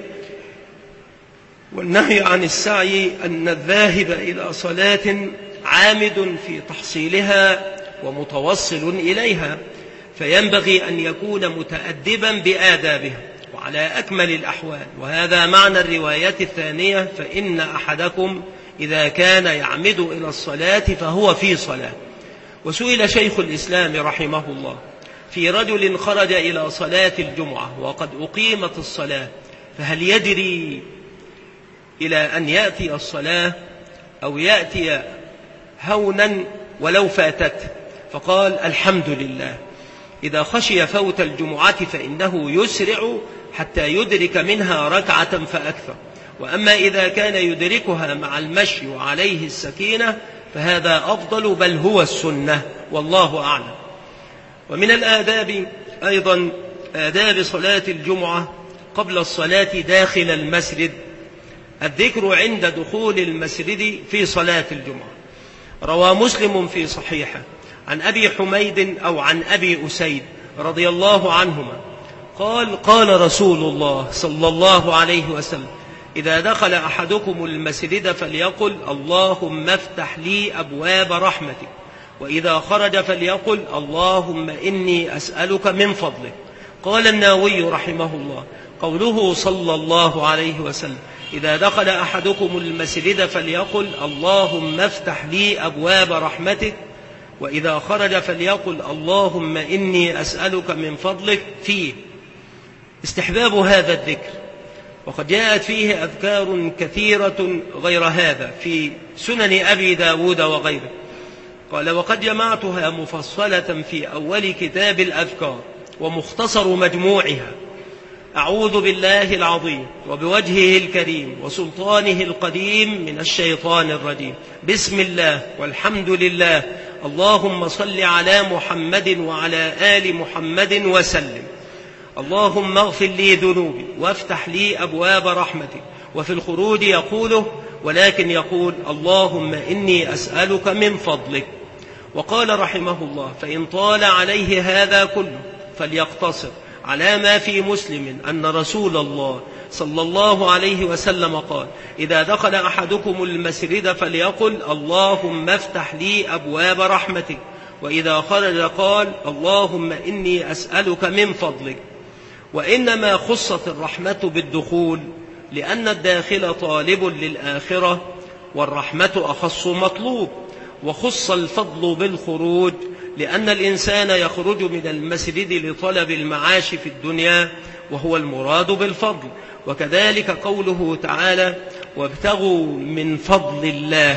والنهي عن السعي أن الذاهب إلى صلاة عامد في تحصيلها ومتوصل إليها، فينبغي أن يكون متأدبا بآدابها وعلى أكمل الأحوال، وهذا معنى الرواية الثانية: فإن أحدكم إذا كان يعمد إلى الصلاة فهو في صلاة. وسئل شيخ الإسلام رحمه الله في رجل خرج إلى صلاة الجمعة وقد أقيمت الصلاة، فهل يدري إلى أن يأتي الصلاة أو يأتي هونا ولو فاتته؟ فقال: الحمد لله، إذا خشي فوت الجمعة فإنه يسرع حتى يدرك منها ركعة فأكثر، وأما إذا كان يدركها مع المشي وعليه السكينة فهذا أفضل، بل هو السنة، والله أعلم. ومن الآداب أيضا آداب صلاة الجمعة قبل الصلاة داخل المسجد الذكر عند دخول المسجد في صلاة الجمعة. روى مسلم في صحيحه عن أبي حميد أو عن أبي أسيد رضي الله عنهما قال: قال رسول الله صلى الله عليه وسلم: إذا دخل أحدكم المسجد فليقل: اللهم افتح لي أبواب رحمتك، وإذا خرج فليقل: اللهم إني أسألك من فضلك. قال النووي رحمه الله: قوله صلى الله عليه وسلم: إذا دخل أحدكم المسجد فليقل: اللهم افتح لي أبواب رحمتك، وإذا خرج فليقل: اللهم إني أسألك من فضلك، فيه استحباب هذا الذكر، وقد جاءت فيه أذكار كثيرة غير هذا في سنن أبي داود وغيره. قال: وقد جمعتها مفصلة في أول كتاب الأذكار ومختصر مجموعها، أعوذ بالله العظيم وبوجهه الكريم وسلطانه القديم من الشيطان الرجيم. بسم الله والحمد لله، اللهم صل على محمد وعلى آل محمد وسلم. اللهم اغفر لي ذنوبي وافتح لي أبواب رحمتك. وفي الخروج يقوله، ولكن يقول اللهم إني أسألك من فضلك. وقال رحمه الله: فإن طال عليه هذا كله فليقتصر على ما في مسلم أن رسول الله صلى الله عليه وسلم قال: إذا دخل أحدكم المسجد فليقل اللهم افتح لي أبواب رحمتك، وإذا خرج قال اللهم إني أسألك من فضلك. وإنما خصت الرحمة بالدخول لأن الداخل طالب للآخرة، والرحمة أخص مطلوب. وخص الفضل بالخروج لأن الإنسان يخرج من المسجد لطلب المعاش في الدنيا، وهو المراد بالفضل. وكذلك قوله تعالى: وابتغوا من فضل الله.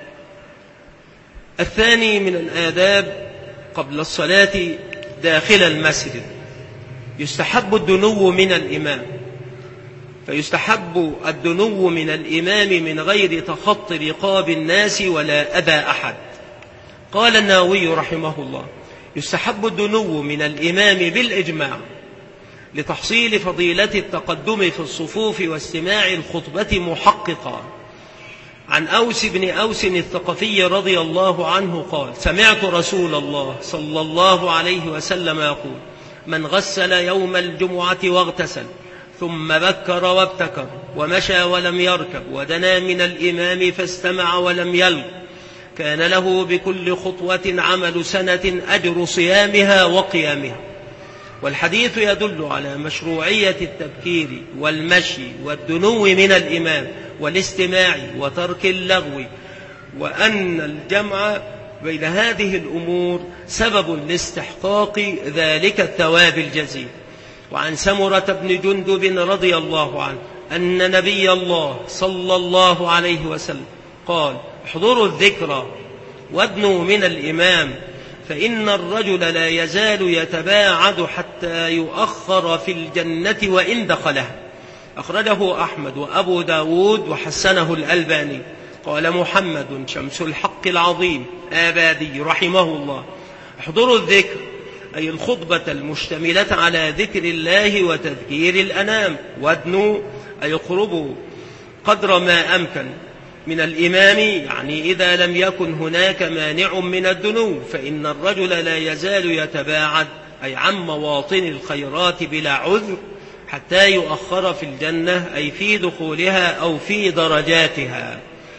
الثاني من الآداب قبل الصلاة داخل المسجد: يستحب الدنو من الإمام، فيستحب الدنو من الإمام من غير تخطي رقاب الناس ولا أذى أحد. قال النووي رحمه الله: يستحب الدنو من الإمام بالإجماع لتحصيل فضيلة التقدم في الصفوف واستماع الخطبة محققا. عن أوس بن أوس الثقفي رضي الله عنه قال: سمعت رسول الله صلى الله عليه وسلم يقول: من غسل يوم الجمعة واغتسل ثم بكر وابتكر ومشى ولم يركب ودنا من الإمام فاستمع ولم يلغ كان له بكل خطوة عمل سنة أجر صيامها وقيامها. والحديث يدل على مشروعية التبكير والمشي والدنو من الإمام والاستماع وترك اللغو، وأن الجمع بين هذه الأمور سبب لاستحقاق ذلك الثواب الجزيل. وعن سمرة بن جندب رضي الله عنه أن نبي الله صلى الله عليه وسلم قال: احضروا الذكرى وادنوا من الإمام، فإن الرجل لا يزال يتباعد حتى يؤخر في الجنة وإن دخلها. أخرجه أحمد وأبو داود وحسنه الألباني. قال محمد شمس الحق العظيم آبادي رحمه الله: احضروا الذكر أي الخطبة المشتملة على ذكر الله وتذكير الأنام. وادنوا أي اقربوا قدر ما أمكن من الإمام، يعني إذا لم يكن هناك مانع من الدنو، فإن الرجل لا يزال يتباعد أي عن مواطن الخيرات بلا عذر حتى يؤخر في الجنة أي في دخولها أو في درجاتها.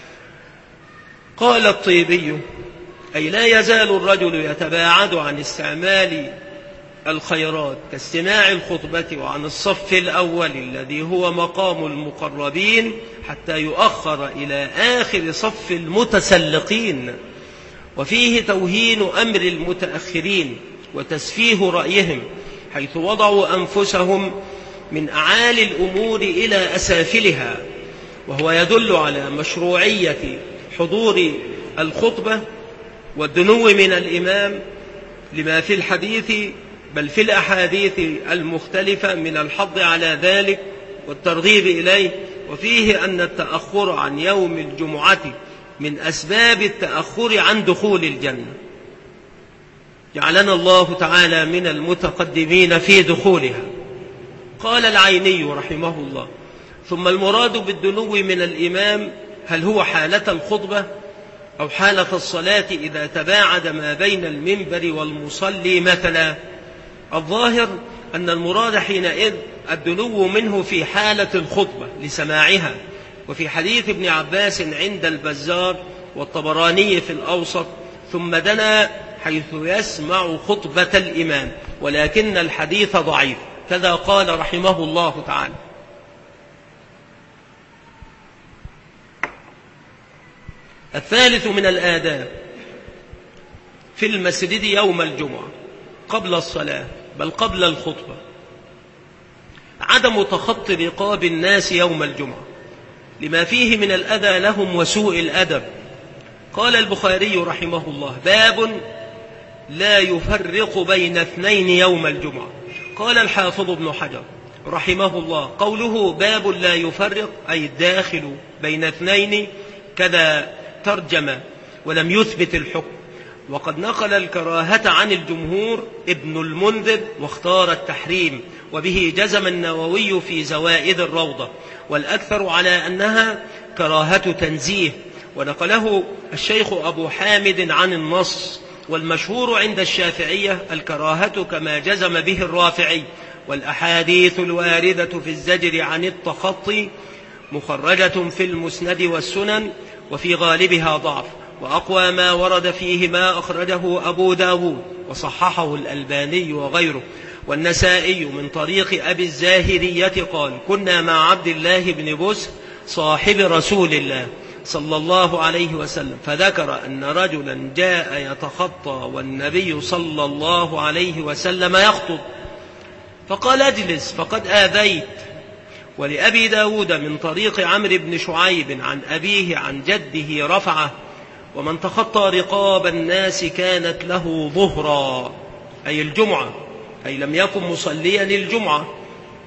قال الطيبي: أي لا يزال الرجل يتباعد عن استعمال الخيرات كاستماع الخطبة وعن الصف الأول الذي هو مقام المقربين حتى يؤخر إلى آخر صف المتسلقين. وفيه توهين أمر المتأخرين وتسفيه رأيهم، حيث وضعوا أنفسهم من أعالي الأمور إلى أسافلها، وهو يدل على مشروعية حضور الخطبة والدنو من الإمام لما في الحديث بل في الأحاديث المختلفة من الحض على ذلك والترغيب إليه. وفيه أن التأخر عن يوم الجمعة من أسباب التأخر عن دخول الجنة، جعلنا الله تعالى من المتقدمين في دخولها. قال العيني رحمه الله: ثم المراد بالدنو من الإمام هل هو حالة الخطبة أو حالة الصلاة إذا تباعد ما بين المنبر والمصلي مثلا؟ الظاهر أن المراد حينئذ الدنو منه في حالة الخطبة لسماعها. وفي حديث ابن عباس عند البزار والطبراني في الأوسط: ثم دنا حيث يسمع خطبة الإمام، ولكن الحديث ضعيف. كذا قال رحمه الله تعالى. الثالث من الآداب في المسجد يوم الجمعة قبل الصلاة بل قبل الخطبة عدم تخطي رقاب الناس يوم الجمعة لما فيه من الأذى لهم وسوء الأدب. قال البخاري رحمه الله: باب لا يفرق بين اثنين يوم الجمعة. قال الحافظ ابن حجر: رحمه الله قوله باب لا يفرق أي الداخل بين اثنين كذا ترجم ولم يثبت الحكم. وقد نقل الكراهة عن الجمهور ابن المنذر واختار التحريم، وبه جزم النووي في زوائد الروضة، والأكثر على أنها كراهة تنزيه، ونقله الشيخ أبو حامد عن النص. والمشهور عند الشافعية الكراهة كما جزم به الرافعي، والأحاديث الواردة في الزجر عن التخطي مخرجة في المسند والسنن، وفي غالبها ضعف، وأقوى ما ورد فيه ما أخرجه أبو داود وصححه الألباني وغيره والنسائي من طريق أبي الزاهرية قال: كنا مع عبد الله بن بسر صاحب رسول الله صلى الله عليه وسلم، فذكر أن رجلا جاء يتخطى والنبي صلى الله عليه وسلم يخطب، فقال: اجلس فقد آذيت. ولأبي داود من طريق عمرو بن شعيب عن أبيه عن جده رفعه: ومن تخطى رقاب الناس كانت له ظهرا، أي الجمعة، أي لم يكن مصليا للجمعة.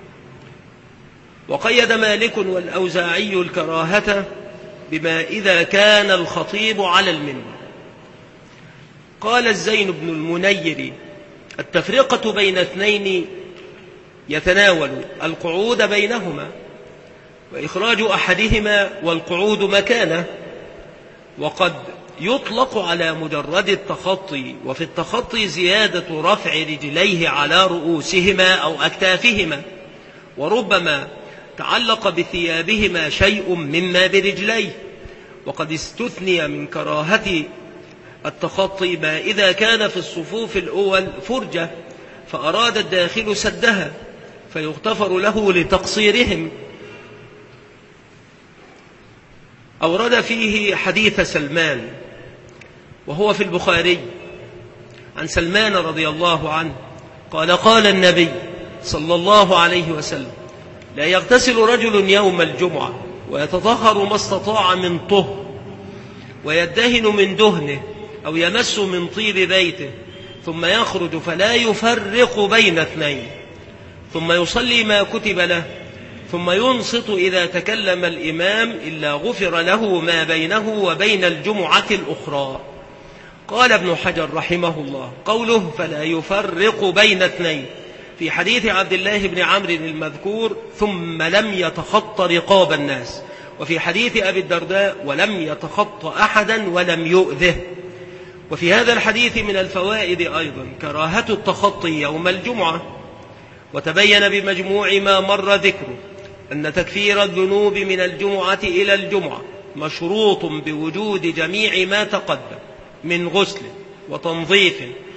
وقيد مالك والأوزاعي الكراهة بما إذا كان الخطيب على المنبر. قال الزين بن المنير: التفرقة بين اثنين يتناول القعود بينهما وإخراج أحدهما والقعود مكانه، وقد يطلق على مجرد التخطي، وفي التخطي زيادة رفع رجليه على رؤوسهما أو أكتافهما، وربما تعلق بثيابهما شيء مما برجليه. وقد استثني من كراهة التخطي ما إذا كان في الصفوف الأول فرجة فأراد الداخل سدها فيغتفر له لتقصيرهم. أورد فيه حديث سلمان وهو في البخاري عن سلمان رضي الله عنه قال: قال النبي صلى الله عليه وسلم: لا يغتسل رجل يوم الجمعة ويتطهر ما استطاع من طهر ويدهن من دهنه أو يمس من طيب بيته ثم يخرج فلا يفرق بين اثنين، ثم يصلي ما كتب له، ثم ينصت إذا تكلم الإمام إلا غفر له ما بينه وبين الجمعة الأخرى. قال ابن حجر رحمه الله: قوله فلا يفرق بين اثنين في حديث عبد الله بن عمرو المذكور ثم لم يتخط رقاب الناس، وفي حديث أبي الدرداء ولم يتخط أحدا ولم يؤذه. وفي هذا الحديث من الفوائد أيضا كراهة التخطي يوم الجمعة. وتبين بمجموع ما مر ذكره أن تكفير الذنوب من الجمعة إلى الجمعة مشروط بوجود جميع ما تقدم من غسل وتنظيف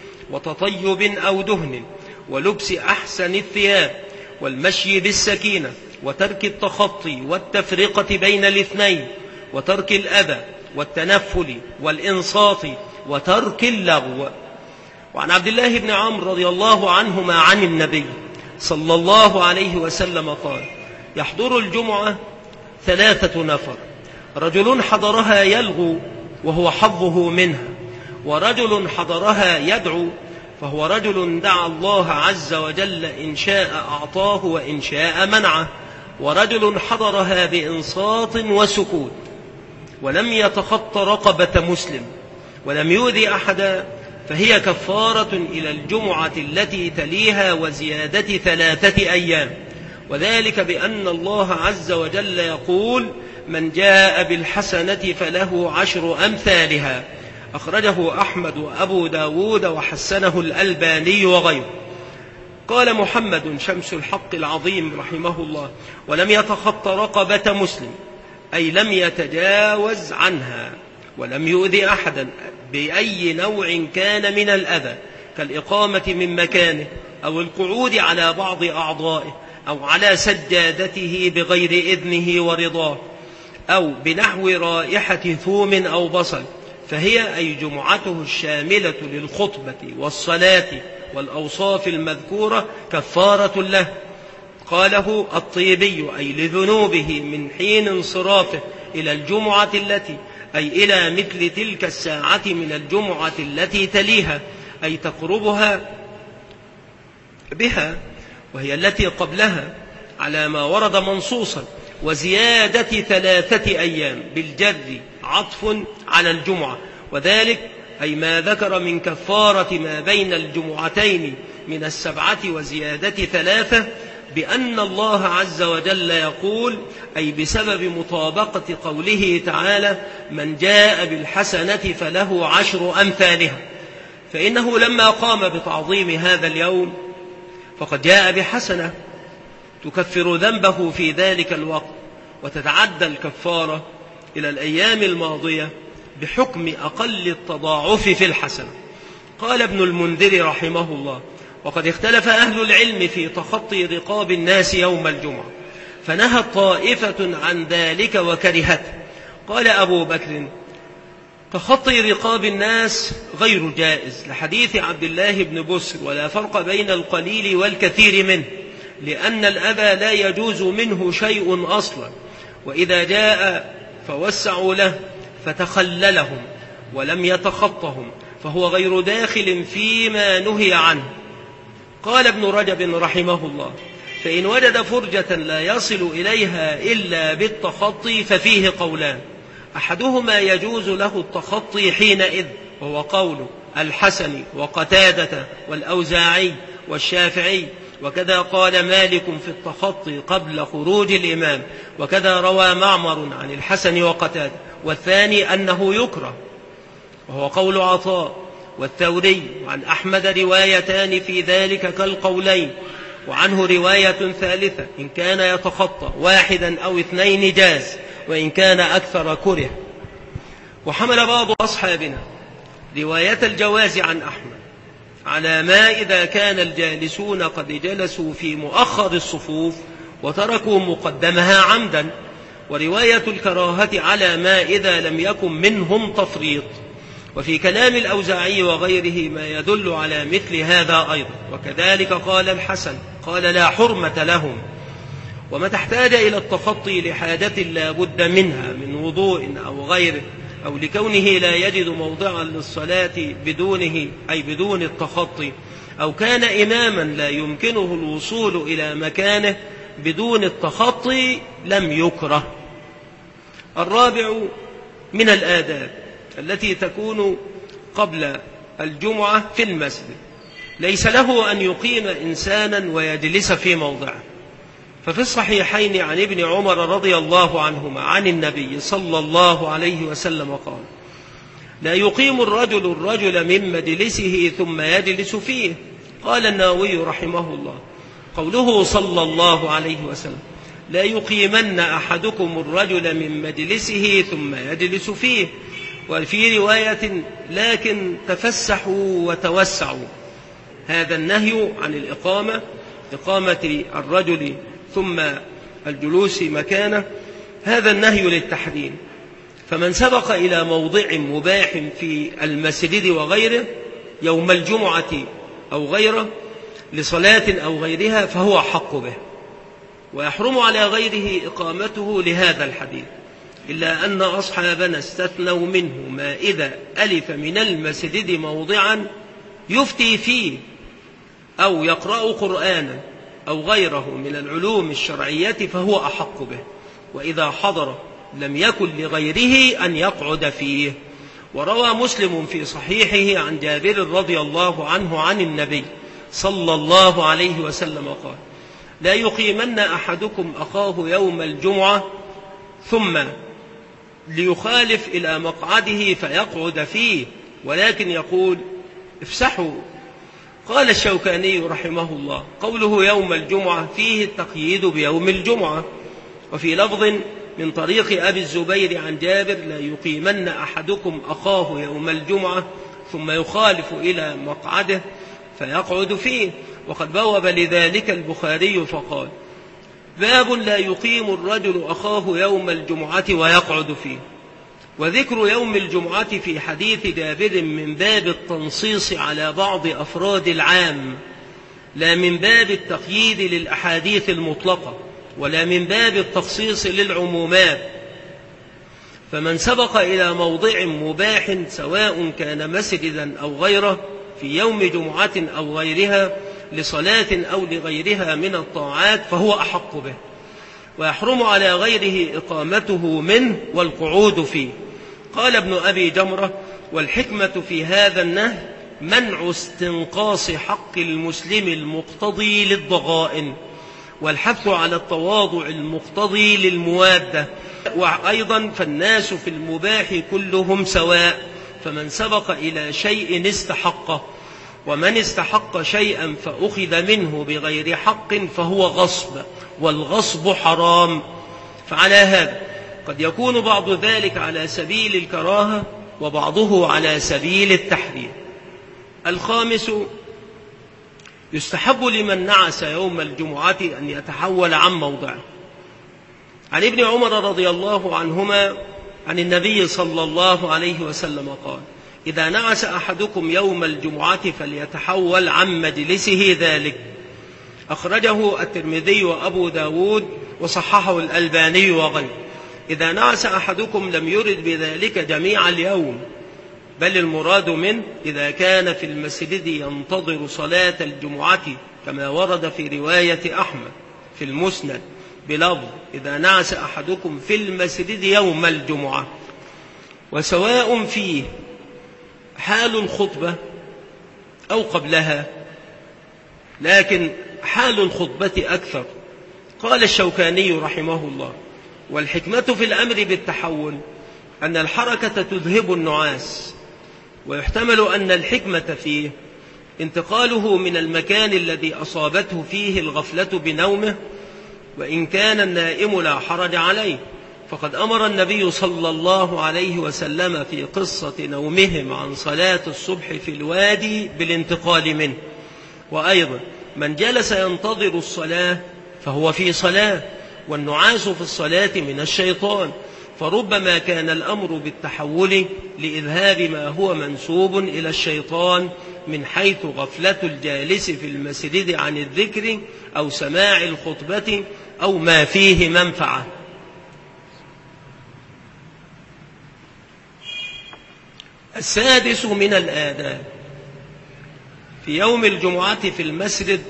وتطيب أو دهن ولبس أحسن الثياب والمشي بالسكينة وترك التخطي والتفرقة بين الاثنين وترك الأذى والتنفل والإنصات وترك اللغو. وعن عبد الله بن عمرو رضي الله عنهما عن النبي صلى الله عليه وسلم قال: يحضر الجمعة ثلاثة نفر: رجل حضرها يلغو وهو حظه منها، ورجل حضرها يدعو فهو رجل دعا الله عز وجل إن شاء أعطاه وإن شاء منعه، ورجل حضرها بإنصات وسكوت ولم يتخط رقبة مسلم ولم يؤذي أحدا فهي كفارة إلى الجمعة التي تليها وزيادة ثلاثة أيام. وذلك بأن الله عز وجل يقول: من جاء بالحسنة فله عشر أمثالها. أخرجه أحمد وأبو داود وحسنه الألباني وغيره. قال محمد شمس الحق العظيم رحمه الله: ولم يتخط رقبة مسلم أي لم يتجاوز عنها ولم يؤذي أحدا بأي نوع كان من الأذى كالإقامة من مكانه أو القعود على بعض أعضائه أو على سجادته بغير إذنه ورضاه أو بنحو رائحة ثوم أو بصل، فهي أي جمعته الشاملة للخطبة والصلاة والأوصاف المذكورة كفارة له. قاله الطيبي أي لذنوبه من حين انصرافه إلى الجمعة التي أي إلى مثل تلك الساعة من الجمعة التي تليها أي تقربها بها وهي التي قبلها على ما ورد منصوصا، وزيادة ثلاثة أيام بالجر عطف على الجمعة، وذلك أي ما ذكر من كفارة ما بين الجمعتين من السبعة وزيادة ثلاثة، بأن الله عز وجل يقول أي بسبب مطابقة قوله تعالى من جاء بالحسنة فله عشر أمثالها، فإنه لما قام بتعظيم هذا اليوم فقد جاء بحسنة تكفر ذنبه في ذلك الوقت، وتتعدى الكفارة إلى الأيام الماضية بحكم أقل التضاعف في الحسنة. قال ابن المنذر رحمه الله: وقد اختلف أهل العلم في تخطي رقاب الناس يوم الجمعة، فنهت طائفة عن ذلك وكرهته. قال أبو بكر: تخطي رقاب الناس غير جائز لحديث عبد الله بن بسر، ولا فرق بين القليل والكثير منه، لأن الأبى لا يجوز منه شيء أصلا، وإذا جاء فوسعوا له فتخللهم ولم يتخطهم فهو غير داخل فيما نهي عنه. قال ابن رجب رحمه الله: فإن وجد فرجة لا يصل إليها إلا بالتخطي ففيه قولان، أحدهما يجوز له التخطي حينئذ، وهو قول الحسن وقتادة والأوزاعي والشافعي، وكذا قال مالك في التخطي قبل خروج الإمام، وكذا روى معمر عن الحسن وقتادة. والثاني أنه يكره، وهو قول عطاء والثوري، وعن أحمد روايتان في ذلك كالقولين، وعنه رواية ثالثة إن كان يتخطى واحدا أو اثنين جاز، وإن كان أكثر كره. وحمل بعض أصحابنا رواية الجواز عن أحمد على ما إذا كان الجالسون قد جلسوا في مؤخر الصفوف وتركوا مقدمها عمدا، ورواية الكراهة على ما إذا لم يكن منهم تفريط. وفي كلام الأوزاعي وغيره ما يدل على مثل هذا أيضا. وكذلك قال الحسن، قال لا حرمة لهم. وما تحتاج إلى التخطي لحاجة لا بد منها من وضوء أو غيره، أو لكونه لا يجد موضعا للصلاة بدونه أي بدون التخطي، أو كان إماما لا يمكنه الوصول إلى مكانه بدون التخطي لم يكره. الرابع من الآداب التي تكون قبل الجمعة في المسجد: ليس له أن يقيم إنسانا ويجلس في موضعه، ففي الصحيحين عن ابن عمر رضي الله عنهما عن النبي صلى الله عليه وسلم قال: لا يقيم الرجل الرجل من مجلسه ثم يجلس فيه. قال النووي رحمه الله: قوله صلى الله عليه وسلم لا يقيمن أحدكم الرجل من مجلسه ثم يجلس فيه، وفي رواية لكن تفسحوا وتوسعوا. هذا النهي عن الإقامة، إقامة الرجل ثم الجلوس مكانه، هذا النهي للتحريم. فمن سبق إلى موضع مباح في المسجد وغيره يوم الجمعة أو غيره لصلاة أو غيرها فهو حق به، ويحرم على غيره إقامته لهذا الحديث، إلا أن أصحابنا استثنوا منه ما إذا ألف من المسجد موضعا يفتي فيه أو يقرأ قرآنا أو غيره من العلوم الشرعية فهو أحق به، وإذا حضر لم يكن لغيره أن يقعد فيه. وروى مسلم في صحيحه عن جابر رضي الله عنه عن النبي صلى الله عليه وسلم قال: لا يقيمن أحدكم أخاه يوم الجمعة ثم ليخالف إلى مقعده فيقعد فيه، ولكن يقول افسحوا. قال الشوكاني رحمه الله: قوله يوم الجمعة فيه التقييد بيوم الجمعة. وفي لفظ من طريق أبي الزبير عن جابر: لا يقيمن أحدكم أخاه يوم الجمعة ثم يخالف إلى مقعده فيقعد فيه. وقد بوب لذلك البخاري فقال: باب لا يقيم الرجل أخاه يوم الجمعة ويقعد فيه. وذكر يوم الجمعة في حديث جابر من باب التنصيص على بعض أفراد العام، لا من باب التقييد للأحاديث المطلقة، ولا من باب التخصيص للعمومات. فمن سبق إلى موضع مباح سواء كان مسجدا أو غيره في يوم جمعة أو غيرها لصلاة أو لغيرها من الطاعات فهو أحق به، ويحرم على غيره إقامته منه والقعود فيه. قال ابن أبي جمرة: والحكمة في هذا النهي منع استنقاص حق المسلم المقتضي للضغائن، والحث على التواضع المقتضي للموادة. وأيضا فالناس في المباح كلهم سواء، فمن سبق إلى شيء استحقه، ومن استحق شيئا فأخذ منه بغير حق فهو غصب، والغصب حرام. فعلى هذا قد يكون بعض ذلك على سبيل الكراهة، وبعضه على سبيل التحريم. الخامس: يستحب لمن نعس يوم الجمعة أن يتحول عن موضعه. عن ابن عمر رضي الله عنهما عن النبي صلى الله عليه وسلم قال: إذا نعس أحدكم يوم الجمعة فليتحول عن مجلسه ذلك. أخرجه الترمذي وأبو داود وصححه الألباني وغيره. إذا نعس أحدكم لم يرد بذلك جميع اليوم، بل المراد منه إذا كان في المسجد ينتظر صلاة الجمعة، كما ورد في رواية أحمد في المسند بلفظ: إذا نعس أحدكم في المسجد يوم الجمعة. وسواء فيه حال الخطبة أو قبلها، لكن حال الخطبة أكثر. قال الشوكاني رحمه الله: والحكمة في الأمر بالتحول أن الحركة تذهب النعاس، ويحتمل أن الحكمة فيه انتقاله من المكان الذي أصابته فيه الغفلة بنومه، وإن كان النائم لا حرج عليه، فقد أمر النبي صلى الله عليه وسلم في قصة نومهم عن صلاة الصبح في الوادي بالانتقال منه. وأيضا من جلس ينتظر الصلاة فهو في صلاة، والنعاس في الصلاة من الشيطان، فربما كان الأمر بالتحول لإذهاب ما هو منسوب إلى الشيطان من حيث غفلة الجالس في المسجد عن الذكر أو سماع الخطبة أو ما فيه منفعة. السادس من الآداب في يوم الجمعة في المسجد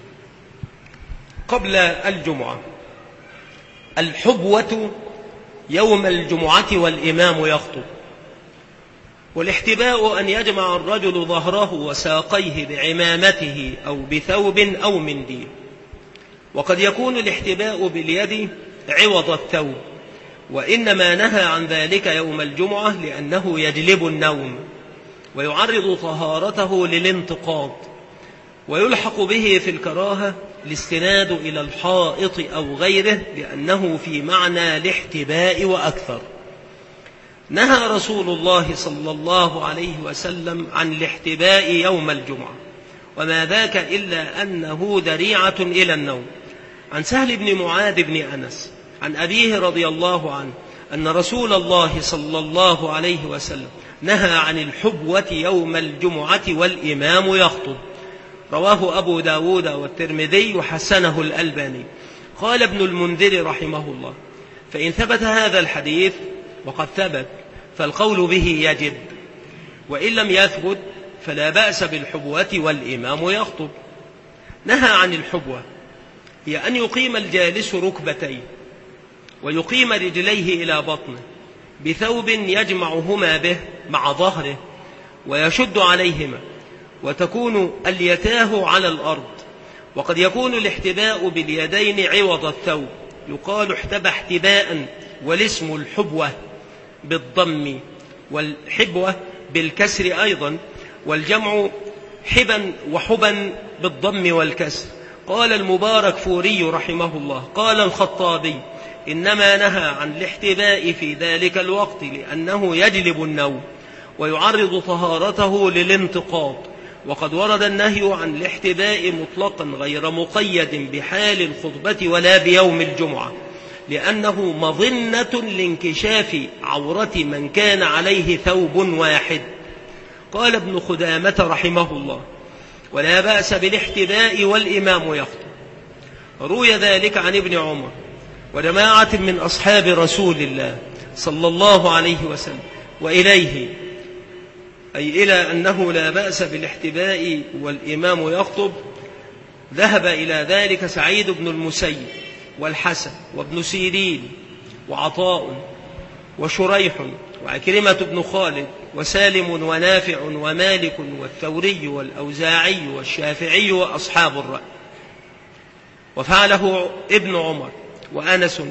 قبل الجمعة: الحبوة يوم الجمعة والإمام يخطب. والاحتباء أن يجمع الرجل ظهره وساقيه بعمامته أو بثوب أو منديل. وقد يكون الاحتباء باليد عوض الثوب، وإنما نهى عن ذلك يوم الجمعة لأنه يجلب النوم ويعرض طهارته للانتقاض. ويلحق به في الكراهة الاستناد إلى الحائط أو غيره، لأنه في معنى الاحتباء وأكثر. نهى رسول الله صلى الله عليه وسلم عن الاحتباء يوم الجمعة، وما ذاك إلا أنه ذريعة إلى النوم. عن سهل بن معاذ بن أنس عن أبيه رضي الله عنه أن رسول الله صلى الله عليه وسلم نهى عن الحبوة يوم الجمعة والإمام يخطب. رواه أبو داود والترمذي وحسنه الألباني. قال ابن المنذر رحمه الله: فإن ثبت هذا الحديث، وقد ثبت، فالقول به يجب، وإن لم يثبت فلا بأس بالحبوة والإمام يخطب. نهى عن الحبوة، هي أن يقيم الجالس ركبتيه ويقيم رجليه إلى بطنه بثوب يجمعهما به مع ظهره ويشد عليهما، وتكون اليتاه على الأرض. وقد يكون الاحتباء باليدين عوض الثوب، يقال احتبى احتباء، والاسم الحبوة بالضم، والحبوة بالكسر أيضا، والجمع حبا وحبا بالضم والكسر. قال المبارك فوري رحمه الله: قال الخطابي: إنما نهى عن الاحتباء في ذلك الوقت لأنه يجلب النوم ويعرض طهارته للانتقاض. وقد ورد النهي عن الاحتباء مطلقا غير مقيد بحال الخطبة ولا بيوم الجمعة، لأنه مظنة لانكشاف عورة من كان عليه ثوب واحد. قال ابن خدامة رحمه الله: ولا بأس بالاحتباء والإمام يخطب. روي ذلك عن ابن عمر وجماعة من أصحاب رسول الله صلى الله عليه وسلم، وإليه، أي إلى أنه لا بأس بالاحتباء والإمام يخطب، ذهب إلى ذلك سعيد بن المسيب والحسن وابن سيرين وعطاء وشريح وعكرمة بن خالد وسالم ونافع ومالك والثوري والأوزاعي والشافعي وأصحاب الرأي، وفعله ابن عمر وأنس،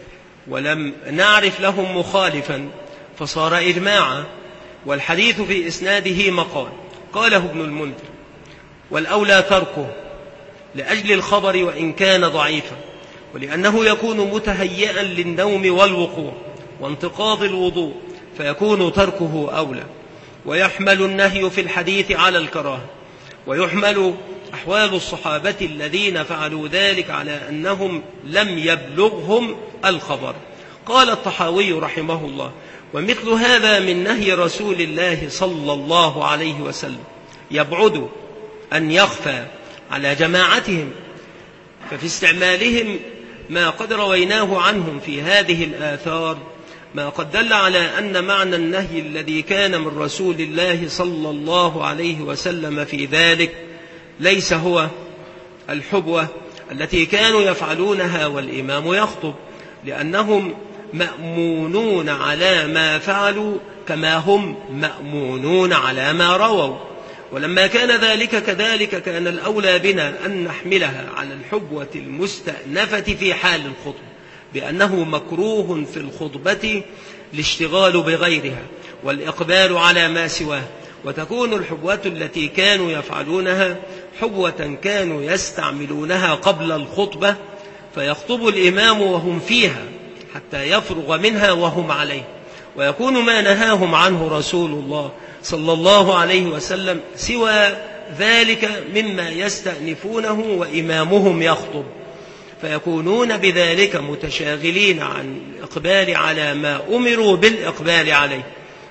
ولم نعرف لهم مخالفا فصار إجماعا، والحديث في إسناده مقال. قاله ابن المنذر: والأولى تركه لأجل الخبر وإن كان ضعيفا، ولأنه يكون متهيئا للنوم والوقوع وانتقاض الوضوء، فيكون تركه أولى. ويحمل النهي في الحديث على الكراهة، ويحمل أحوال الصحابة الذين فعلوا ذلك على أنهم لم يبلغهم الخبر. قال الطحاوي رحمه الله: ومثل هذا من نهي رسول الله صلى الله عليه وسلم يبعد أن يخفى على جماعتهم، ففي استعمالهم ما قد رويناه عنهم في هذه الآثار ما قد دل على أن معنى النهي الذي كان من رسول الله صلى الله عليه وسلم في ذلك ليس هو الحبوة التي كانوا يفعلونها والإمام يخطب، لأنهم مأمونون على ما فعلوا كما هم مأمونون على ما رووا. ولما كان ذلك كذلك كان الأولى بنا أن نحملها على الحبوة المستأنفة في حال الخطبة، بأنه مكروه في الخطبة الاشتغال بغيرها والإقبال على ما سواه، وتكون الحبوة التي كانوا يفعلونها حبوة كانوا يستعملونها قبل الخطبة، فيخطب الإمام وهم فيها حتى يفرغ منها وهم عليه، ويكون ما نهاهم عنه رسول الله صلى الله عليه وسلم سوى ذلك مما يستأنفونه وإمامهم يخطب، فيكونون بذلك متشاغلين عن الإقبال على ما أمروا بالإقبال عليه،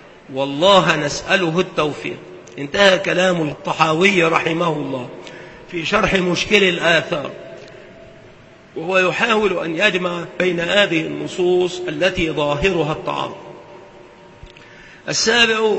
والله نسأله التوفيق. انتهى كلام الطحاوي رحمه الله في شرح مشكل الآثار، وهو يحاول أن يجمع بين هذه النصوص التي ظاهرها التعارض. السابع: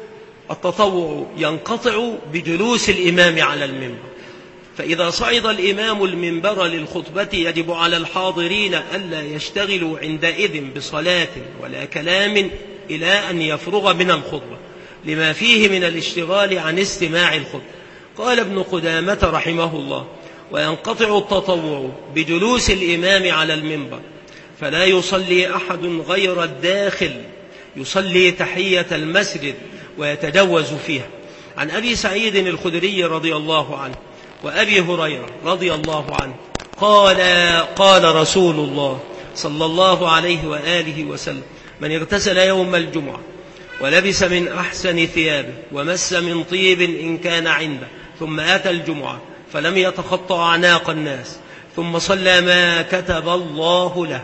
التطوع ينقطع بجلوس الإمام على المنبر، فإذا صعد الإمام المنبر للخطبة يجب على الحاضرين ألا يشتغلوا عندئذ بصلاة ولا كلام إلى أن يفرغ من الخطبة، لما فيه من الاشتغال عن استماع الخطبة. قال ابن قدامة رحمه الله: وينقطع التطوع بجلوس الإمام على المنبر، فلا يصلي أحد غير الداخل يصلي تحية المسجد ويتجوز فيها. عن أبي سعيد الخدري رضي الله عنه وأبي هريرة رضي الله عنه قال: قال رسول الله صلى الله عليه وآله وسلم: من اغتسل يوم الجمعة ولبس من أحسن ثيابه ومس من طيب إن كان عنده، ثم أتى الجمعة فلم يتخطى أعناق الناس، ثم صلى ما كتب الله له،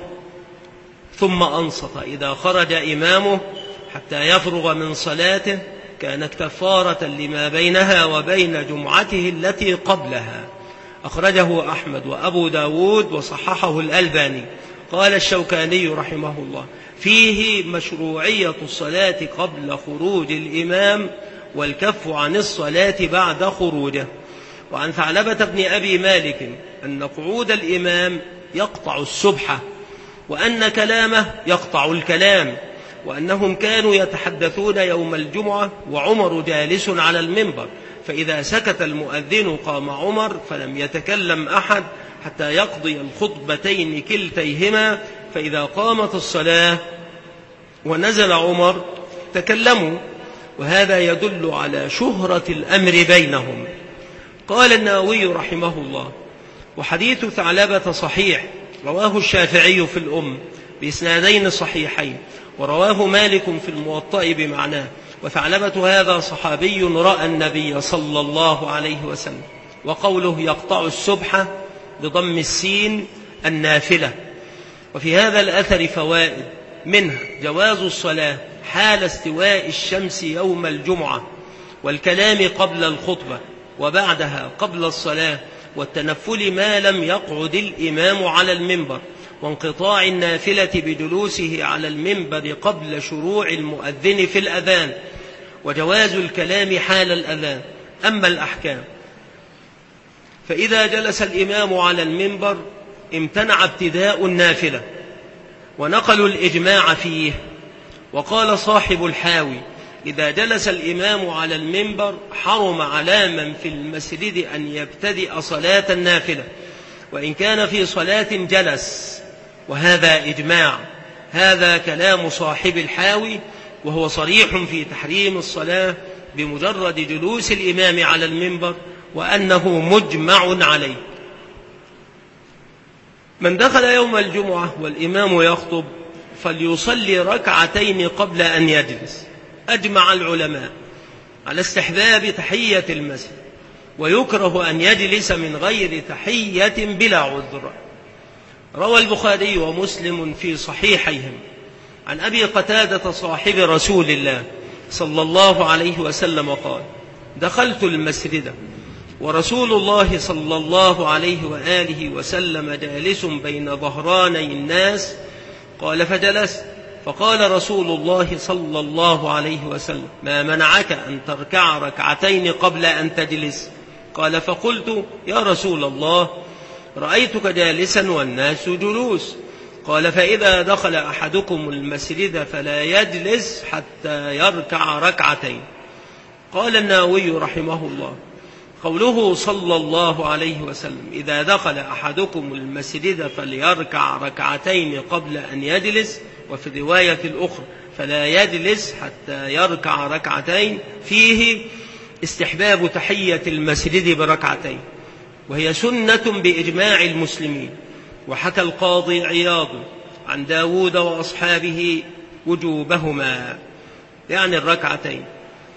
ثم أنصت إذا خرج إمامه حتى يفرغ من صلاته، كانت كفارة لما بينها وبين جمعته التي قبلها. أخرجه أحمد وأبو داود وصححه الألباني. قال الشوكاني رحمه الله: فيه مشروعية الصلاة قبل خروج الإمام والكف عن الصلاة بعد خروجه. وعن ثعلبة بن أبي مالك أن قعود الإمام يقطع السبحة، وأن كلامه يقطع الكلام، وأنهم كانوا يتحدثون يوم الجمعة وعمر جالس على المنبر، فإذا سكت المؤذن قام عمر فلم يتكلم أحد حتى يقضي الخطبتين كلتيهما، فإذا قامت الصلاة ونزل عمر تكلموا، وهذا يدل على شهرة الأمر بينهم. قال النووي رحمه الله: وحديث ثعلبة صحيح، رواه الشافعي في الأم بإسنادين صحيحين، ورواه مالك في الموطأ بمعناه، وثعلبة هذا صحابي رأى النبي صلى الله عليه وسلم. وقوله يقطع السبحة بضم السين النافلة. وفي هذا الأثر فوائد، منها جواز الصلاة حال استواء الشمس يوم الجمعة، والكلام قبل الخطبة وبعدها قبل الصلاة، والتنفل ما لم يقعد الإمام على المنبر، وانقطاع النافلة بجلوسه على المنبر قبل شروع المؤذن في الأذان، وجواز الكلام حال الأذان. أما الأحكام فإذا جلس الإمام على المنبر امتنع ابتداء النافلة، ونقلوا الإجماع فيه. وقال صاحب الحاوي: إذا جلس الإمام على المنبر حرم على من في المسجد أن يبتدئ صلاة النافلة، وإن كان في صلاة جلس، وهذا إجماع. هذا كلام صاحب الحاوي، وهو صريح في تحريم الصلاة بمجرد جلوس الإمام على المنبر، وأنه مجمع عليه. من دخل يوم الجمعة والإمام يخطب فليصلي ركعتين قبل أن يجلس. أجمع العلماء على استحباب تحية المسجد، ويكره أن يجلس من غير تحية بلا عذر. روى البخاري ومسلم في صحيحيهم عن أبي قتادة صاحب رسول الله صلى الله عليه وسلم قال: دخلت المسجد ورسول الله صلى الله عليه وآله وسلم جالس بين ظهراني الناس. قال: فجلست، فقال رسول الله صلى الله عليه وسلم: ما منعك أن تركع ركعتين قبل أن تجلس؟ قال: فقلت: يا رسول الله، رأيتك جالسا والناس جلوس. قال: فإذا دخل أحدكم المسجد فلا يجلس حتى يركع ركعتين. قال النووي رحمه الله: قوله صلى الله عليه وسلم إذا دخل أحدكم المسجد فليركع ركعتين قبل أن يجلس، وفي الرواية الأخرى فلا يجلس حتى يركع ركعتين، فيه استحباب تحية المسجد بركعتين، وهي سنة بإجماع المسلمين. وحكى القاضي عياض عن داود وأصحابه وجوبهما، يعني الركعتين.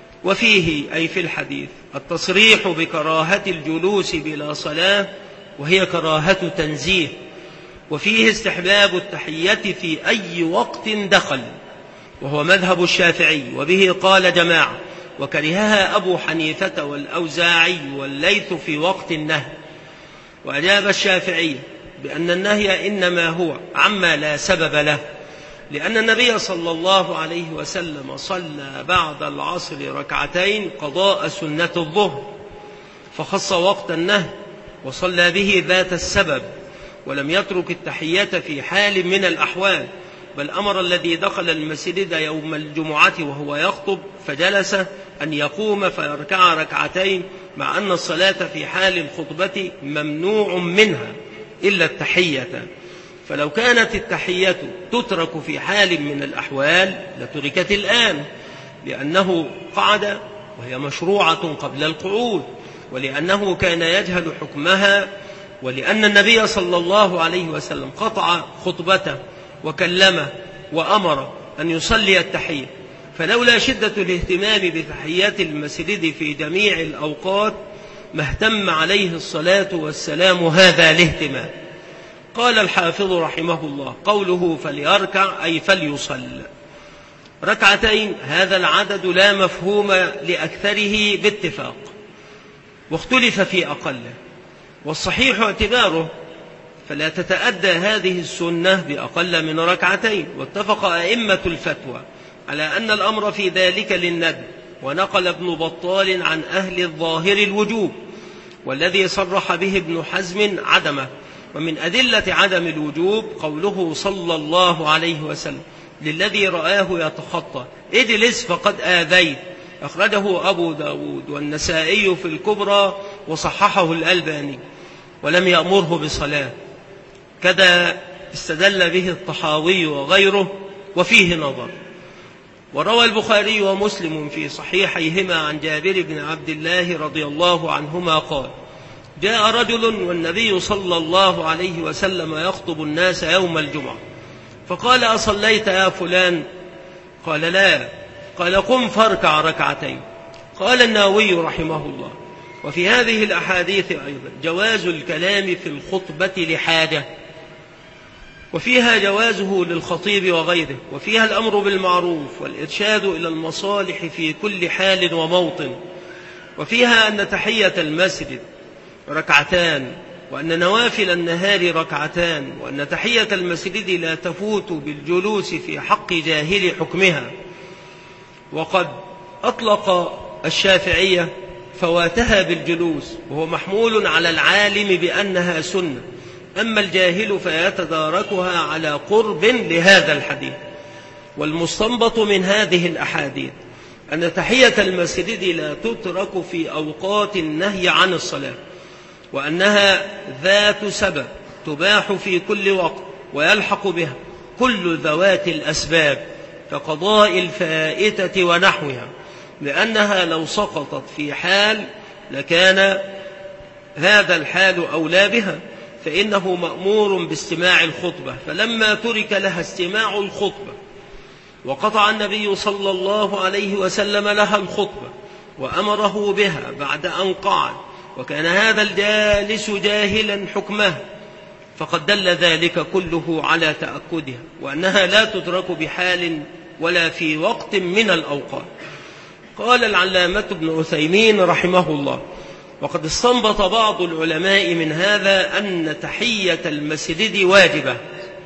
وفيه أي في الحديث التصريح بكراهة الجلوس بلا صلاة، وهي كراهة تنزيه. وفيه استحباب التحية في أي وقت دخل، وهو مذهب الشافعي، وبه قال جماعة، وكرهها أبو حنيفة والأوزاعي والليث في وقت النهي. وأجاب الشافعي بأن النهي إنما هو عما لا سبب له، لأن النبي صلى الله عليه وسلم صلى بعد العصر ركعتين قضاء سنة الظهر، فخص وقت النهي وصلى به ذات السبب، ولم يترك التحية في حال من الأحوال، بل أمر الذي دخل المسجد يوم الجمعة وهو يخطب فجلس أن يقوم فيركع ركعتين، مع أن الصلاة في حال الخطبة ممنوع منها إلا التحية. فلو كانت التحية تترك في حال من الأحوال لتركت الآن، لأنه قعد وهي مشروعة قبل القعود، ولأنه كان يجهل حكمها، ولأن النبي صلى الله عليه وسلم قطع خطبته وكلمه وأمر أن يصلي التحية. فلولا شدة الاهتمام بتحية المسجد في جميع الأوقات ما اهتم عليه الصلاة والسلام هذا الاهتمام. قال الحافظ رحمه الله: قوله فليركع أي فليصل ركعتين، هذا العدد لا مفهوم لأكثره باتفاق، واختلف في أقله، والصحيح اعتباره، فلا تتأدى هذه السنة بأقل من ركعتين. واتفق أئمة الفتوى على أن الأمر في ذلك للندب، ونقل ابن بطال عن أهل الظاهر الوجوب، والذي صرح به ابن حزم عدمه. ومن أدلة عدم الوجوب قوله صلى الله عليه وسلم للذي رآه يتخطى: اجلس فقد آذيت، أخرجه أبو داود والنسائي في الكبرى وصححه الألباني، ولم يأمره بصلاة. كذا استدل به الطحاوي وغيره، وفيه نظر. وروى البخاري ومسلم في صحيحيهما عن جابر بن عبد الله رضي الله عنهما قال: جاء رجل والنبي صلى الله عليه وسلم يخطب الناس يوم الجمعة، فقال: أصليت يا فلان؟ قال: لا. قال: قم فاركع ركعتين. قال النووي رحمه الله: وفي هذه الأحاديث أيضا جواز الكلام في الخطبة لحاجة، وفيها جوازه للخطيب وغيره، وفيها الأمر بالمعروف والإرشاد إلى المصالح في كل حال وموطن، وفيها أن تحية المسجد ركعتان، وأن نوافل النهار ركعتان، وأن تحية المسجد لا تفوت بالجلوس في حق جاهل حكمها. وقد أطلق الشافعية فواتها بالجلوس، وهو محمول على العالم بأنها سنة، أما الجاهل فيتداركها على قرب لهذا الحديث. والمستنبط من هذه الأحاديث أن تحية المسجد لا تترك في أوقات النهي عن الصلاة، وأنها ذات سبب تباح في كل وقت ويلحق بها كل ذوات الأسباب كقضاء الفائتة ونحوها، لأنها لو سقطت في حال لكان هذا الحال أولى بها، فإنه مأمور باستماع الخطبة، فلما ترك لها استماع الخطبة وقطع النبي صلى الله عليه وسلم لها الخطبة وأمره بها بعد أن قعد، وكان هذا الجالس جاهلا حكمها، فقد دل ذلك كله على تأكدها وأنها لا تدرك بحال ولا في وقت من الأوقات. قال العلامة ابن عثيمين رحمه الله: وقد استنبط بعض العلماء من هذا أن تحية المسجد واجبة،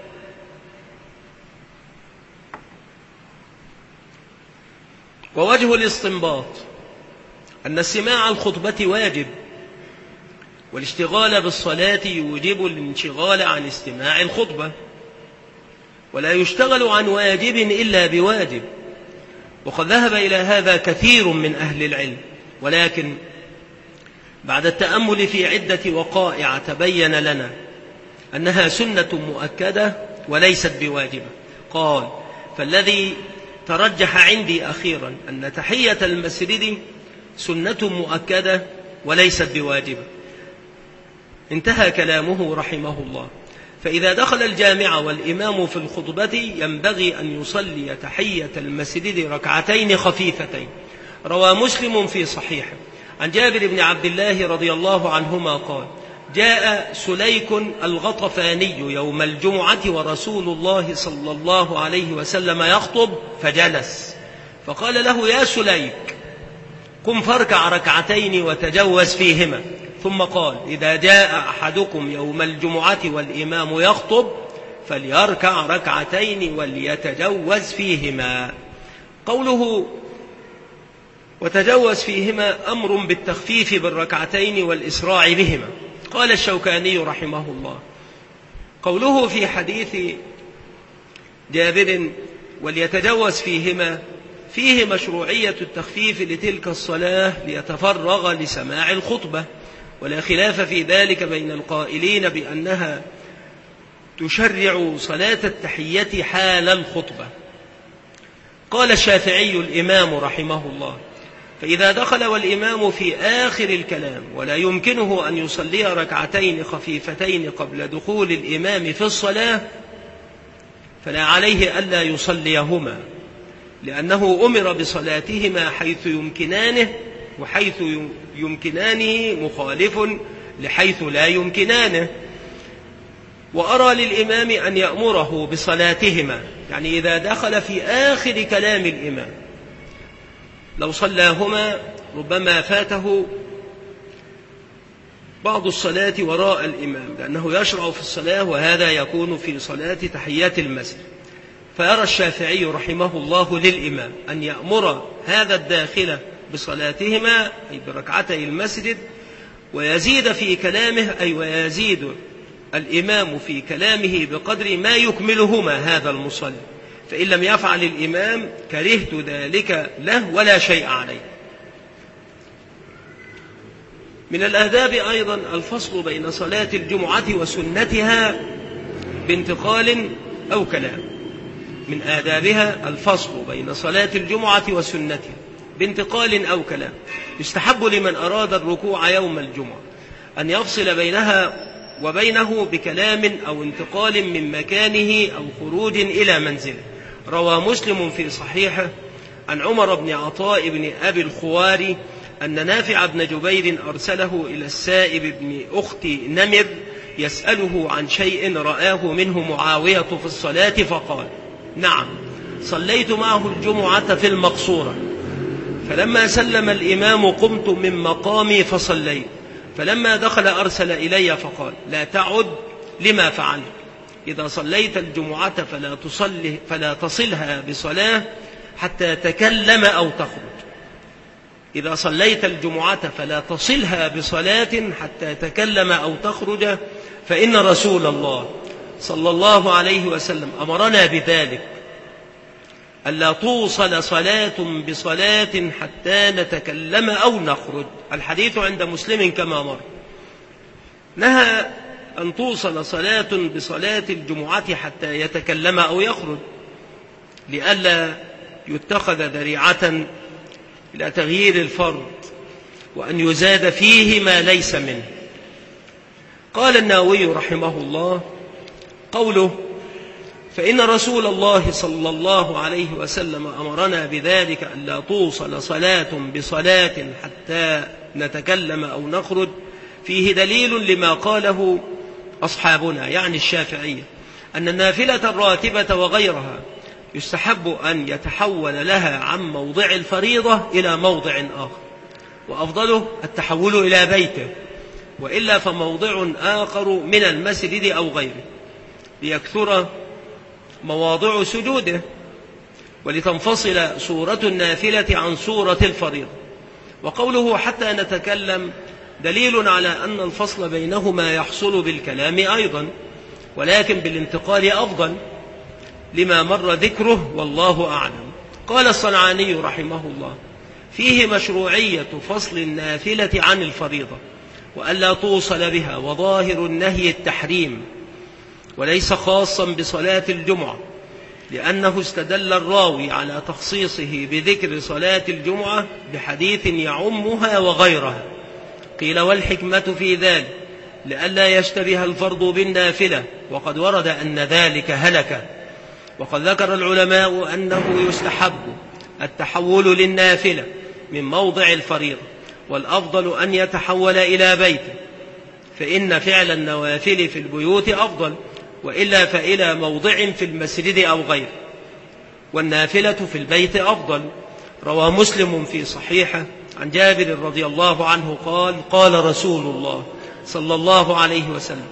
ووجه الاستنباط أن استماع الخطبة واجب، والاشتغال بالصلاة يوجب الانشغال عن استماع الخطبة، ولا يشتغل عن واجب إلا بواجب، وقد ذهب إلى هذا كثير من أهل العلم، ولكن بعد التأمل في عدة وقائع تبين لنا أنها سنة مؤكدة وليست بواجبة. قال: فالذي ترجح عندي أخيرا أن تحية المسجد سنة مؤكدة وليست بواجبة. انتهى كلامه رحمه الله. فإذا دخل الجامع والإمام في الخطبة ينبغي أن يصلي تحية المسجد ركعتين خفيفتين. روى مسلم في صحيحه عن جابر بن عبد الله رضي الله عنهما قال: جاء سليك الغطفاني يوم الجمعة ورسول الله صلى الله عليه وسلم يخطب فجلس، فقال له: يا سليك، قم فاركع ركعتين وتجوز فيهما. ثم قال: إذا جاء أحدكم يوم الجمعة والإمام يخطب فليركع ركعتين وليتجوز فيهما. قوله وتجوز فيهما أمر بالتخفيف بالركعتين والإسراع بهما. قال الشوكاني رحمه الله: قوله في حديث جابر وليتجوز فيهما فيه مشروعية التخفيف لتلك الصلاة ليتفرغ لسماع الخطبة، ولا خلاف في ذلك بين القائلين بأنها تشرع صلاة التحية حال الخطبة. قال الشافعي الإمام رحمه الله: فإذا دخل والإمام في آخر الكلام ولا يمكنه أن يصلي ركعتين خفيفتين قبل دخول الإمام في الصلاة فلا عليه ألا يصليهما، لأنه أمر بصلاتهما حيث يمكنانه، وحيث يمكنانه مخالف لحيث لا يمكنانه. وأرى للإمام أن يأمره بصلاتهما، يعني إذا دخل في آخر كلام الإمام لو صلاهما ربما فاته بعض الصلاة وراء الإمام، لأنه يشرع في الصلاة وهذا يكون في صلاة تحيات المسجد. فيرى الشافعي رحمه الله للإمام أن يأمر هذا الداخل بصلاتهما أي بركعتي المسجد، ويزيد في كلامه أي ويزيد الإمام في كلامه بقدر ما يكملهما هذا المصلي، فإن لم يفعل الإمام كرهت ذلك له ولا شيء عليه. من الآداب أيضا الفصل بين صلاة الجمعة وسنتها بانتقال أو كلام. من آدابها الفصل بين صلاة الجمعة وسنتها بانتقال أو كلام. يستحب لمن أراد الركوع يوم الجمعة أن يفصل بينها وبينه بكلام أو انتقال من مكانه أو خروج إلى منزله. روى مسلم في صحيحه عن عمر بن عطاء بن أبي الخواري أن نافع بن جبير أرسله إلى السائب بن أخت نمر يسأله عن شيء رآه منه معاوية في الصلاة، فقال: نعم، صليت معه الجمعة في المقصورة، فلما سلم الإمام قمت من مقامي فصليت، فلما دخل أرسل إلي فقال: لا تعد لما فعلت، إذا صليت الجمعة فلا تصلي فلا تصلها بصلاة حتى تكلم أو تخرج. إذا صليت الجمعة فلا تصلها بصلاة حتى تكلم أو تخرج، فإن رسول الله صلى الله عليه وسلم أمرنا بذلك، ألا توصل صلاة بصلاة حتى نتكلم أو نخرج. الحديث عند مسلم كما مر. نهى أن توصل صلاة بصلاة الجمعة حتى يتكلم أو يخرج، لئلا يتخذ ذريعة إلى تغيير الفرض وأن يزاد فيه ما ليس منه. قال النووي رحمه الله: قوله فإن رسول الله صلى الله عليه وسلم أمرنا بذلك ألا توصل صلاة بصلاة حتى نتكلم أو نخرج، فيه دليل لما قاله أصحابنا يعني الشافعية، أن النافلة الراتبة وغيرها يستحب أن يتحول لها عن موضع الفريضة إلى موضع آخر، وأفضله التحول إلى بيته، وإلا فموضع آخر من المسجد أو غيره ليكثر مواضع سجوده، ولتنفصل صورة النافلة عن صورة الفريضة. وقوله حتى نتكلم دليل على أن الفصل بينهما يحصل بالكلام أيضا، ولكن بالانتقال أفضل لما مر ذكره والله أعلم. قال الصنعاني رحمه الله: فيه مشروعية فصل النافلة عن الفريضة وألا توصل بها، وظاهر النهي التحريم، وليس خاصا بصلاة الجمعة، لأنه استدل الراوي على تخصيصه بذكر صلاة الجمعة بحديث يعمها وغيرها. قيل: والحكمة في ذلك لئلا يشتبه الفرض بالنافلة، وقد ورد أن ذلك هلك. وقد ذكر العلماء أنه يستحب التحول للنافلة من موضع الفريضة، والأفضل أن يتحول إلى بيته، فإن فعل النوافل في البيوت أفضل، وإلا فإلى موضع في المسجد أو غيره، والنافلة في البيت أفضل. روى مسلم في صحيحه عن جابر رضي الله عنه قال: قال رسول الله صلى الله عليه وسلم: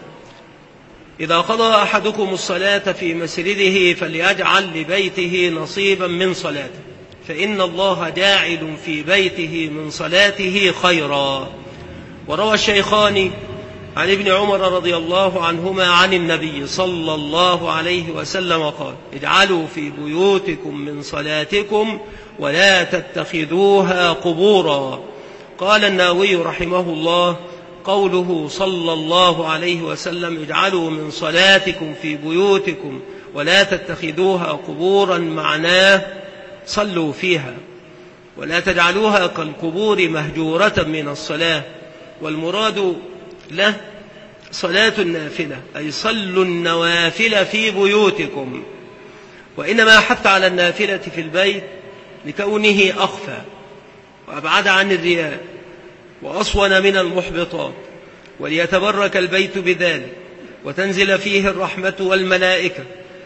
إذا قضى أحدكم الصلاة في مسجده فليجعل لبيته نصيبا من صلاته، فإن الله جاعل في بيته من صلاته خيرا. وروى الشيخان عن ابن عمر رضي الله عنهما عن النبي صلى الله عليه وسلم قال: اجعلوا في بيوتكم من صلاتكم ولا تتخذوها قبورا. قال النووي رحمه الله: قوله صلى الله عليه وسلم اجعلوا من صلاتكم في بيوتكم ولا تتخذوها قبورا، معناه صلوا فيها ولا تجعلوها كالقبور مهجورة من الصلاة. والمراد له صلاة النافلة، أي صلوا النوافل في بيوتكم. وإنما حث على النافلة في البيت لكونه أخفى وأبعد عن الرياء وأصون من المحبطات، وليتبرك البيت بذلك وتنزل فيه الرحمة والملائكة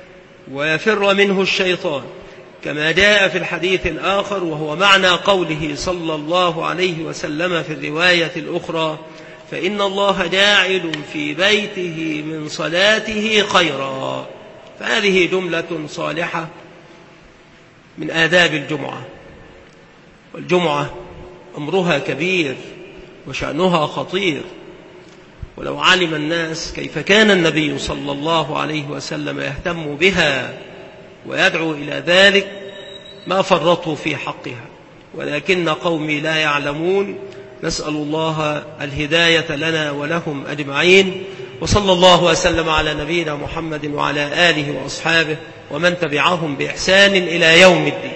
ويفر منه الشيطان، كما جاء في الحديث الآخر، وهو معنى قوله صلى الله عليه وسلم في الرواية الأخرى: فإن الله جاعل في بيته من صلاته خيرا. فهذه جملة صالحة من آداب الجمعة. والجمعة أمرها كبير وشأنها خطير، ولو علم الناس كيف كان النبي صلى الله عليه وسلم يهتم بها ويدعو إلى ذلك ما فرطوا في حقها، ولكن قومي لا يعلمون. نسأل الله الهداية لنا ولهم أجمعين، وصلى الله وسلم على نبينا محمد وعلى آله وأصحابه ومن تبعهم بإحسان إلى يوم الدين.